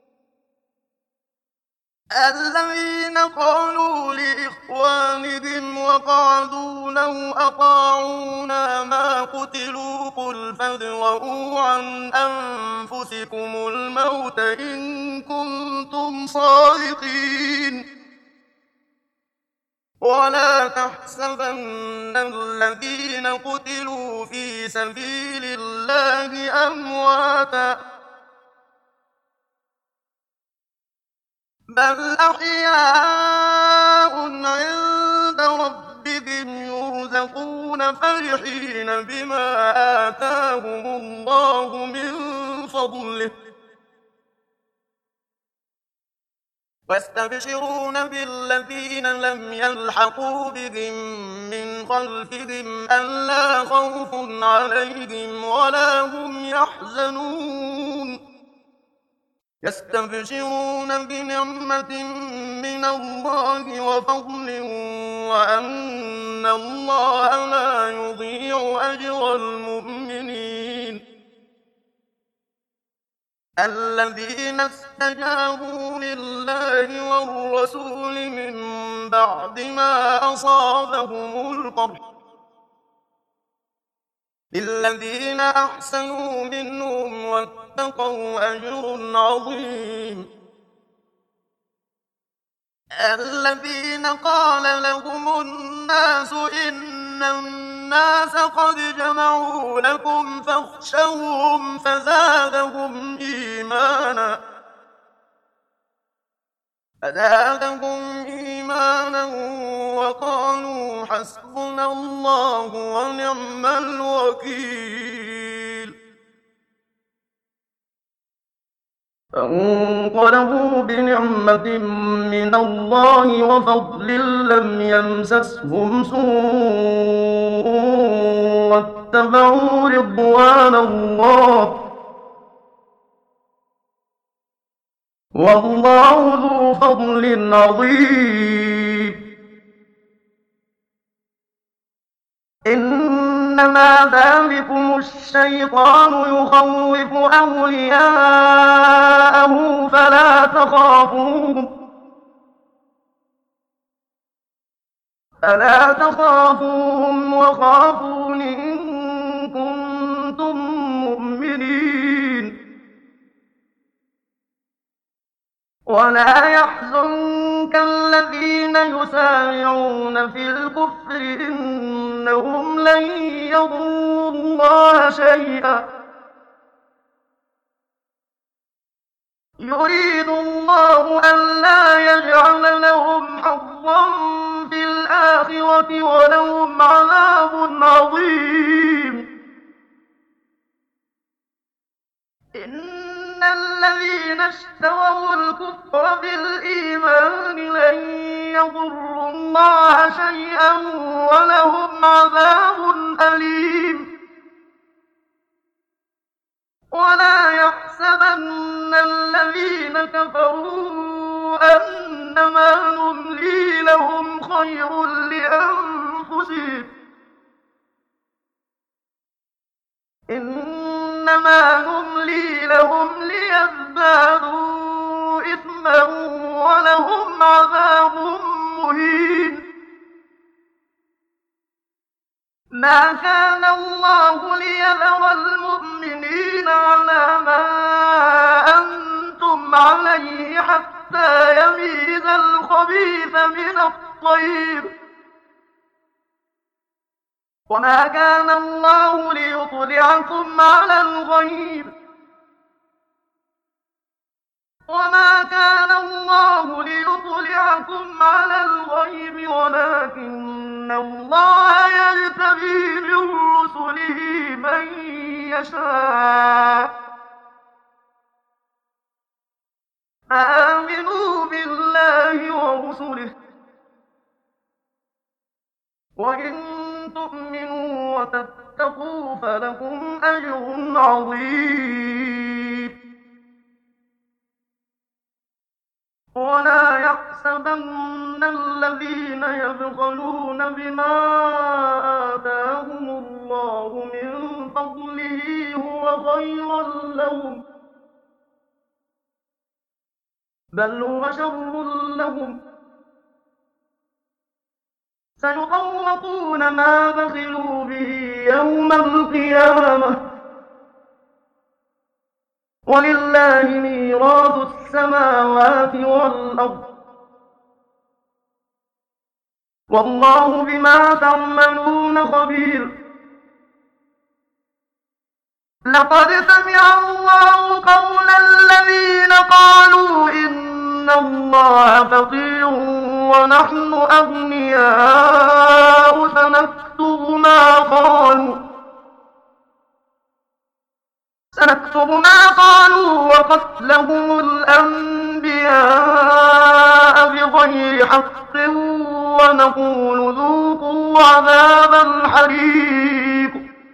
الذين قالوا لإخوانهم وقعدوا لو أطاعونا ما قتلوا قل فادرءوا عن أنفسكم الموت إن كنتم صادقين ولا تحسبن الذين قتلوا في سبيل الله أمواتا بل أحياء عند ربهم يرزقون فرحين بما آتاهم الله من فضله ويستبشرون بالذين لم يلحقوا بهم من خلفهم ألا خوف عليهم ولا هم يحزنون يستبشرون بنعمة من الله وفضل وأن الله لا يضيع أجر المؤمنين الذين استجابوا لله والرسول من بعد ما أصابهم القرح للذين أحسنوا منهم واتقوا أجر عظيم الذين قال لهم الناس إن الناس قد جمعوا لكم فاخشوهم فزادهم إيمانا وقالوا حسبنا الله ونعم الوكيل فانقلبوا بنعمة من الله وفضل لم يمسسهم سوء واتبعوا رضوان الله والله ذو فضل عظيم إنما ذلكم الشيطان يخوف أولياءه فلا تخافوهم وخافون إن كنتم مؤمنين ولا يحزنك الذين يسارعون في الكفر إنهم لن يضروا الله شيئا يريد الله ألا يجعل لهم حظا في الآخرة ولهم عذاب عظيم إن الذين اشتروا الكفر بالإيمان لن يضروا الله شيئا ولهم عذاب أليم ولا يحسبن الذين كفروا أنما نملي لهم خير لأنفسهم إنما نملي لهم ليزدادوا إثما ولهم عذاب مهين ما كان الله ليذر المؤمنين على ما أنتم عليه حتى يميز الخبيث من الطيب وما كان الله ليطلعكم على الغيب ولكن الله يجتبي من رسله من يشاء آمنوا بالله ورسله، وإن تؤمنوا وتتقوا فلكم أجر عظيم. ولا يحسبن الذين يبخلون بما آتاهم الله من فضله هو خيرا لهم، بل هو شر لهم، سيطوقون ما بخلوا به يوم القيامة، ولله ميراث السماوات والأرض، والله بما تعملون خبير. لقد سمع الله قول الذين قالوا إن الله فقير ونحن أغنياء سنكتب ما قالوا وقتلهم الأنبياء بغير حق ونقول ذوقوا عذاب الحريق.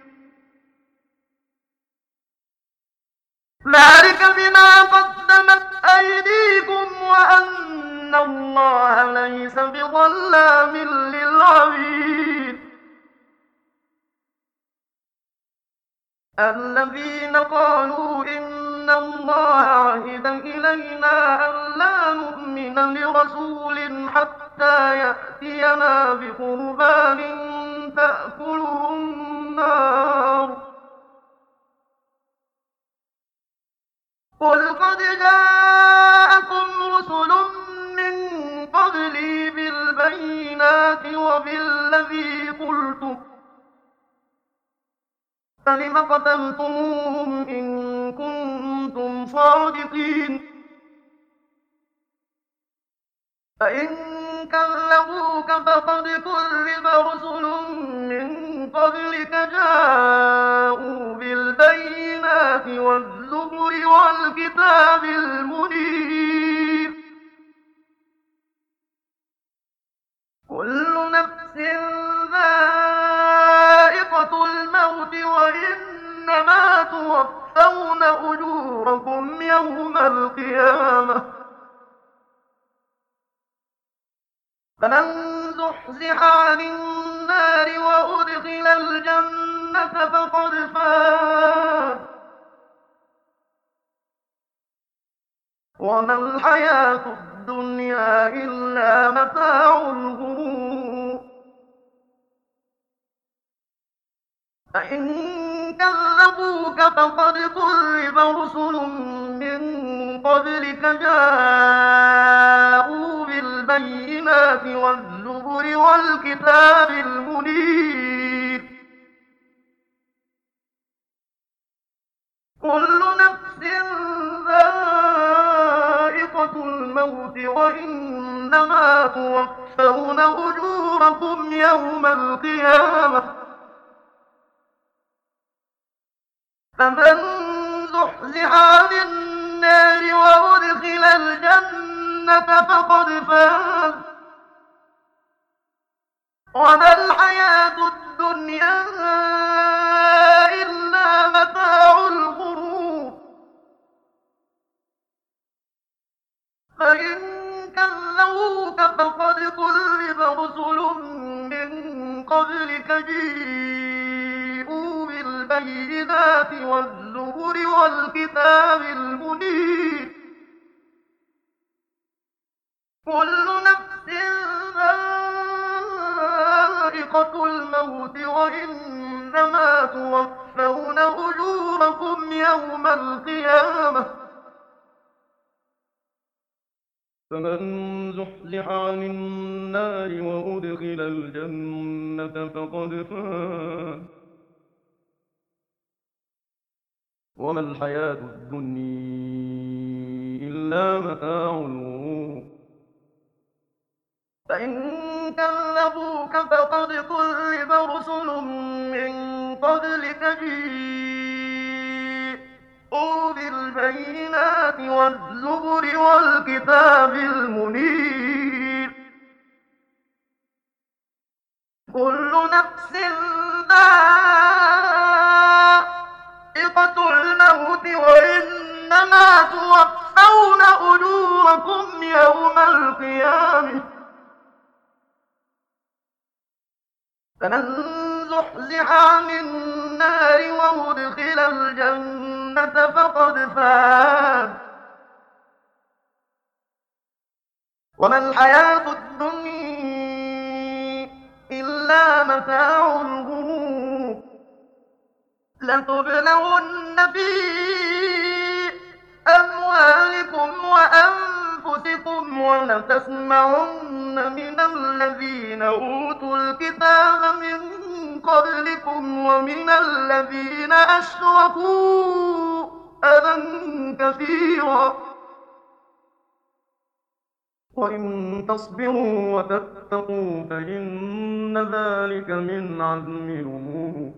ذلك بما قدمت أيديكم وأن الله ليس بظلام للعبيد. الذين قالوا إن الله عهد إلينا ألا نؤمن لرسول حتى يأتينا بقربان تأكله النار، قل قد جاءكم رسل من قبلي بالبينات وبالذي قلتم، فلم قتلتموهم إن كنتم صادقين؟ فإن كذبوك فقد كذب رسل من قبلك جاءوا بالبينات والزبر والكتاب المنير. كل نفس ذائقة الموت وإنما توفون أجوركم يوم القيامة، فمن زحزح عن النار وأدخل الجنة فقد فاز، وما الحياة الدنيا إلا متاع الغرور. فإن كذبوك فقد كذب رسل من قبلك جاءوا بالبينات والزبر والكتاب المنير. كل نفس ذائقة الموت وإنما توفون أجوركم يوم القيامة، فمن زحزح عن النار وأدخل الجنة فقد فاز، وما الحياة الدنيا إلا متاع الغرور. فإن كذبوك فقد كذب رسل من قبلك جاءوا بالبينات والزبر والكتاب المنير. كل نفس ذائقة الموت وإنما توفون أجوركم يوم القيامة، فمن زحزح عن النار وأدخل الجنة فقد فاز، وما الحياة الدنيا إلا متاع الغرور. فإن كذبوك فقد كذب رسل من قبلك جاءوا بالبينات والزبر والكتاب المنير كل نفس ذائقة الموت وإنما توفون أجوركم يوم القيامة فمن زحزح عن النار وأدخل الجنة فقد فاز وما الحياة الدنيا إلا متاع الغرور لتبلغن في أموالكم وأنفسكم ولتسمعن من الذين أوتوا الكتاب من قبلكم ومن الذين أشركوا أذى كثيرا وإن تصبروا وتتقوا فإن ذلك من عزم الأمور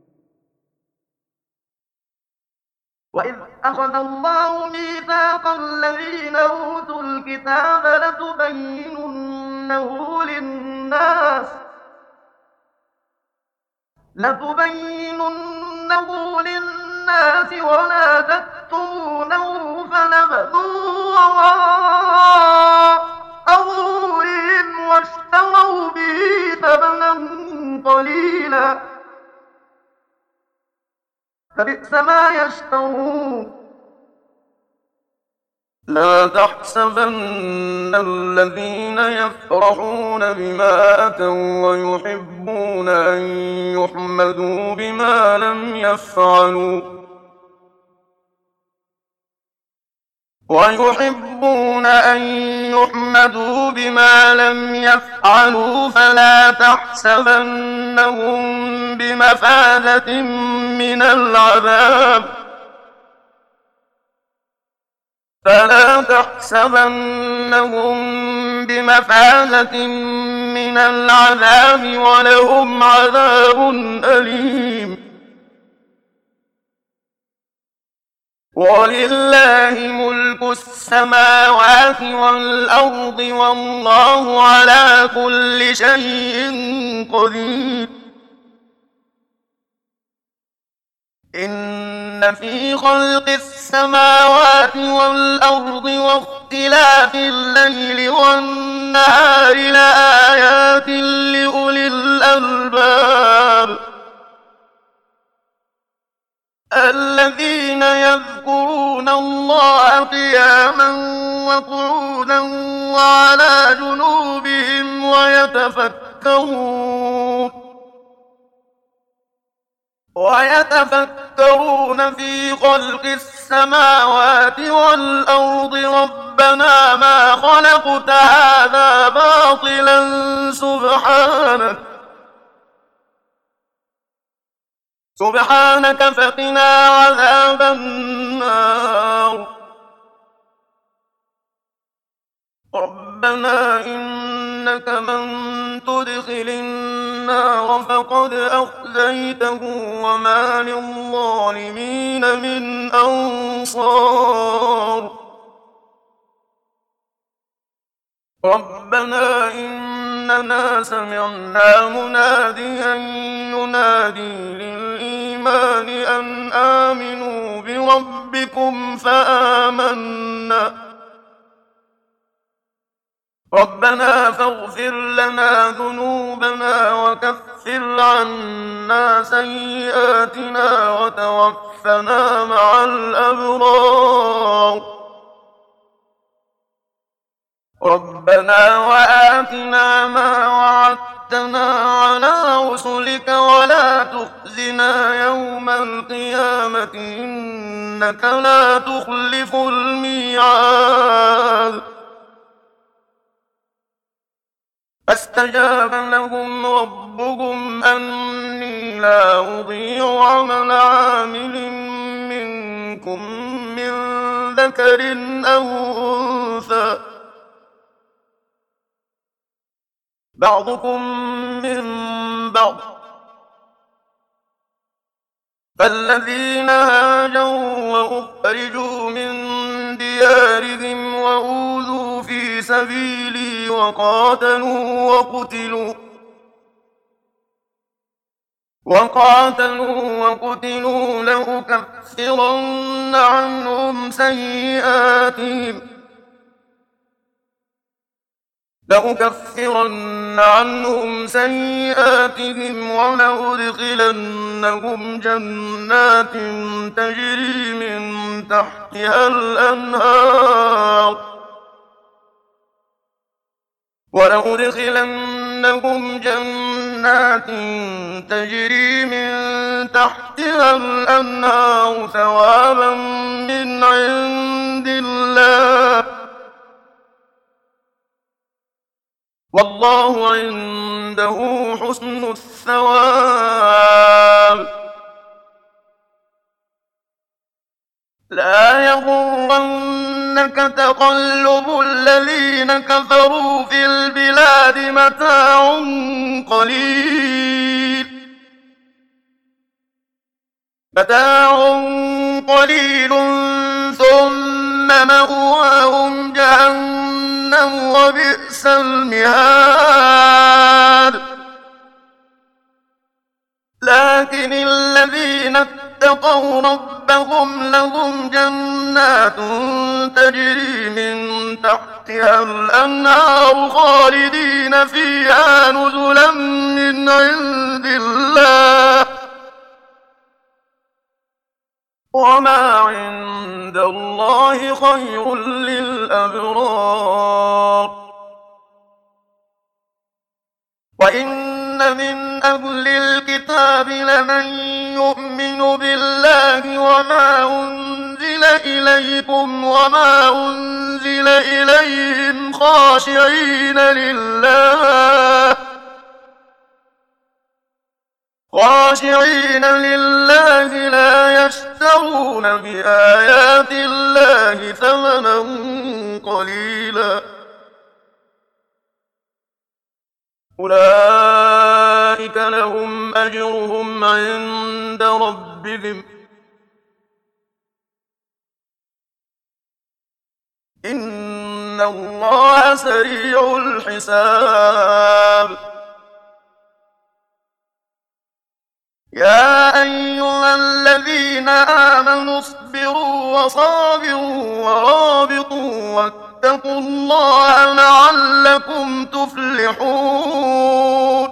وإذ أخذ الله ميثاق الذين أوتوا الكتاب لتبيننه للناس ولا تكتمونه فنبذوه وراء ظهورهم واشتروا به ثمنا قليلا فبئس ما يشترون لا تحسبن الذين يفرحون بما أتوا ويحبون أن يحمدوا بما لم يفعلوا فلا تحسبنهم بمفازة من العذاب ولهم عذاب أليم ولله ملك السماوات والأرض والله على كل شيء قدير إن في خلق السماوات والأرض واختلاف الليل والنهار لآيات لأولي الألباب الذين يذكرون الله قياما وقعودا وعلى جنوبهم ويتفكرون في خلق السماوات والأرض ربنا ما خلقت هذا باطلا سبحانك فقنا عذاب النار ربنا إنك من تدخل النار فقد أخزيته وما للظالمين من أنصار ربنا إننا سمعنا مناديا ينادي للإيمان أن آمنوا بربكم فآمنا ربنا فاغفر لنا ذنوبنا وكفر عنا سيئاتنا وتوفنا مع الأبرار ربنا وآتنا ما وعدتنا على رسلك ولا تخزنا يوم القيامة إنك لا تخلف الميعاد فاستجاب لهم ربهم أني لا أضيع عمل عامل منكم من ذكر أو أنثى بعضكم من بعض فالذين هاجروا وأخرجوا من ديارهم وأوذوا في سبيلي وقاتلوا وقتلوا لأكفرن عنهم سيئاتهم ولأدخلنهم جنات تجري من تحتها الأنهار ثوابا من عند الله والله عنده حسن الثواب. لا يغرنك تقلب الذين كفروا في البلاد متاع قليل ثم مأواهم جهنم وبئس المهاد. لكن الذين اتقوا ربهم لهم جنات تجري من تحتها الأنهار خالدين فيها نزلا من عند الله وما عند الله خير للأبرار. وإن من أهل الكتاب لمن يؤمن بالله وما أنزل إليكم وما أنزل إليهم خاشعين لله لا يشترون بآيات الله ثمنا قليلا أولئك لهم أجرهم عند ربهم إن الله سريع الحساب. يا أيها الذين آمنوا اصبروا وصابروا ورابطوا واتقوا الله لعلكم تفلحون.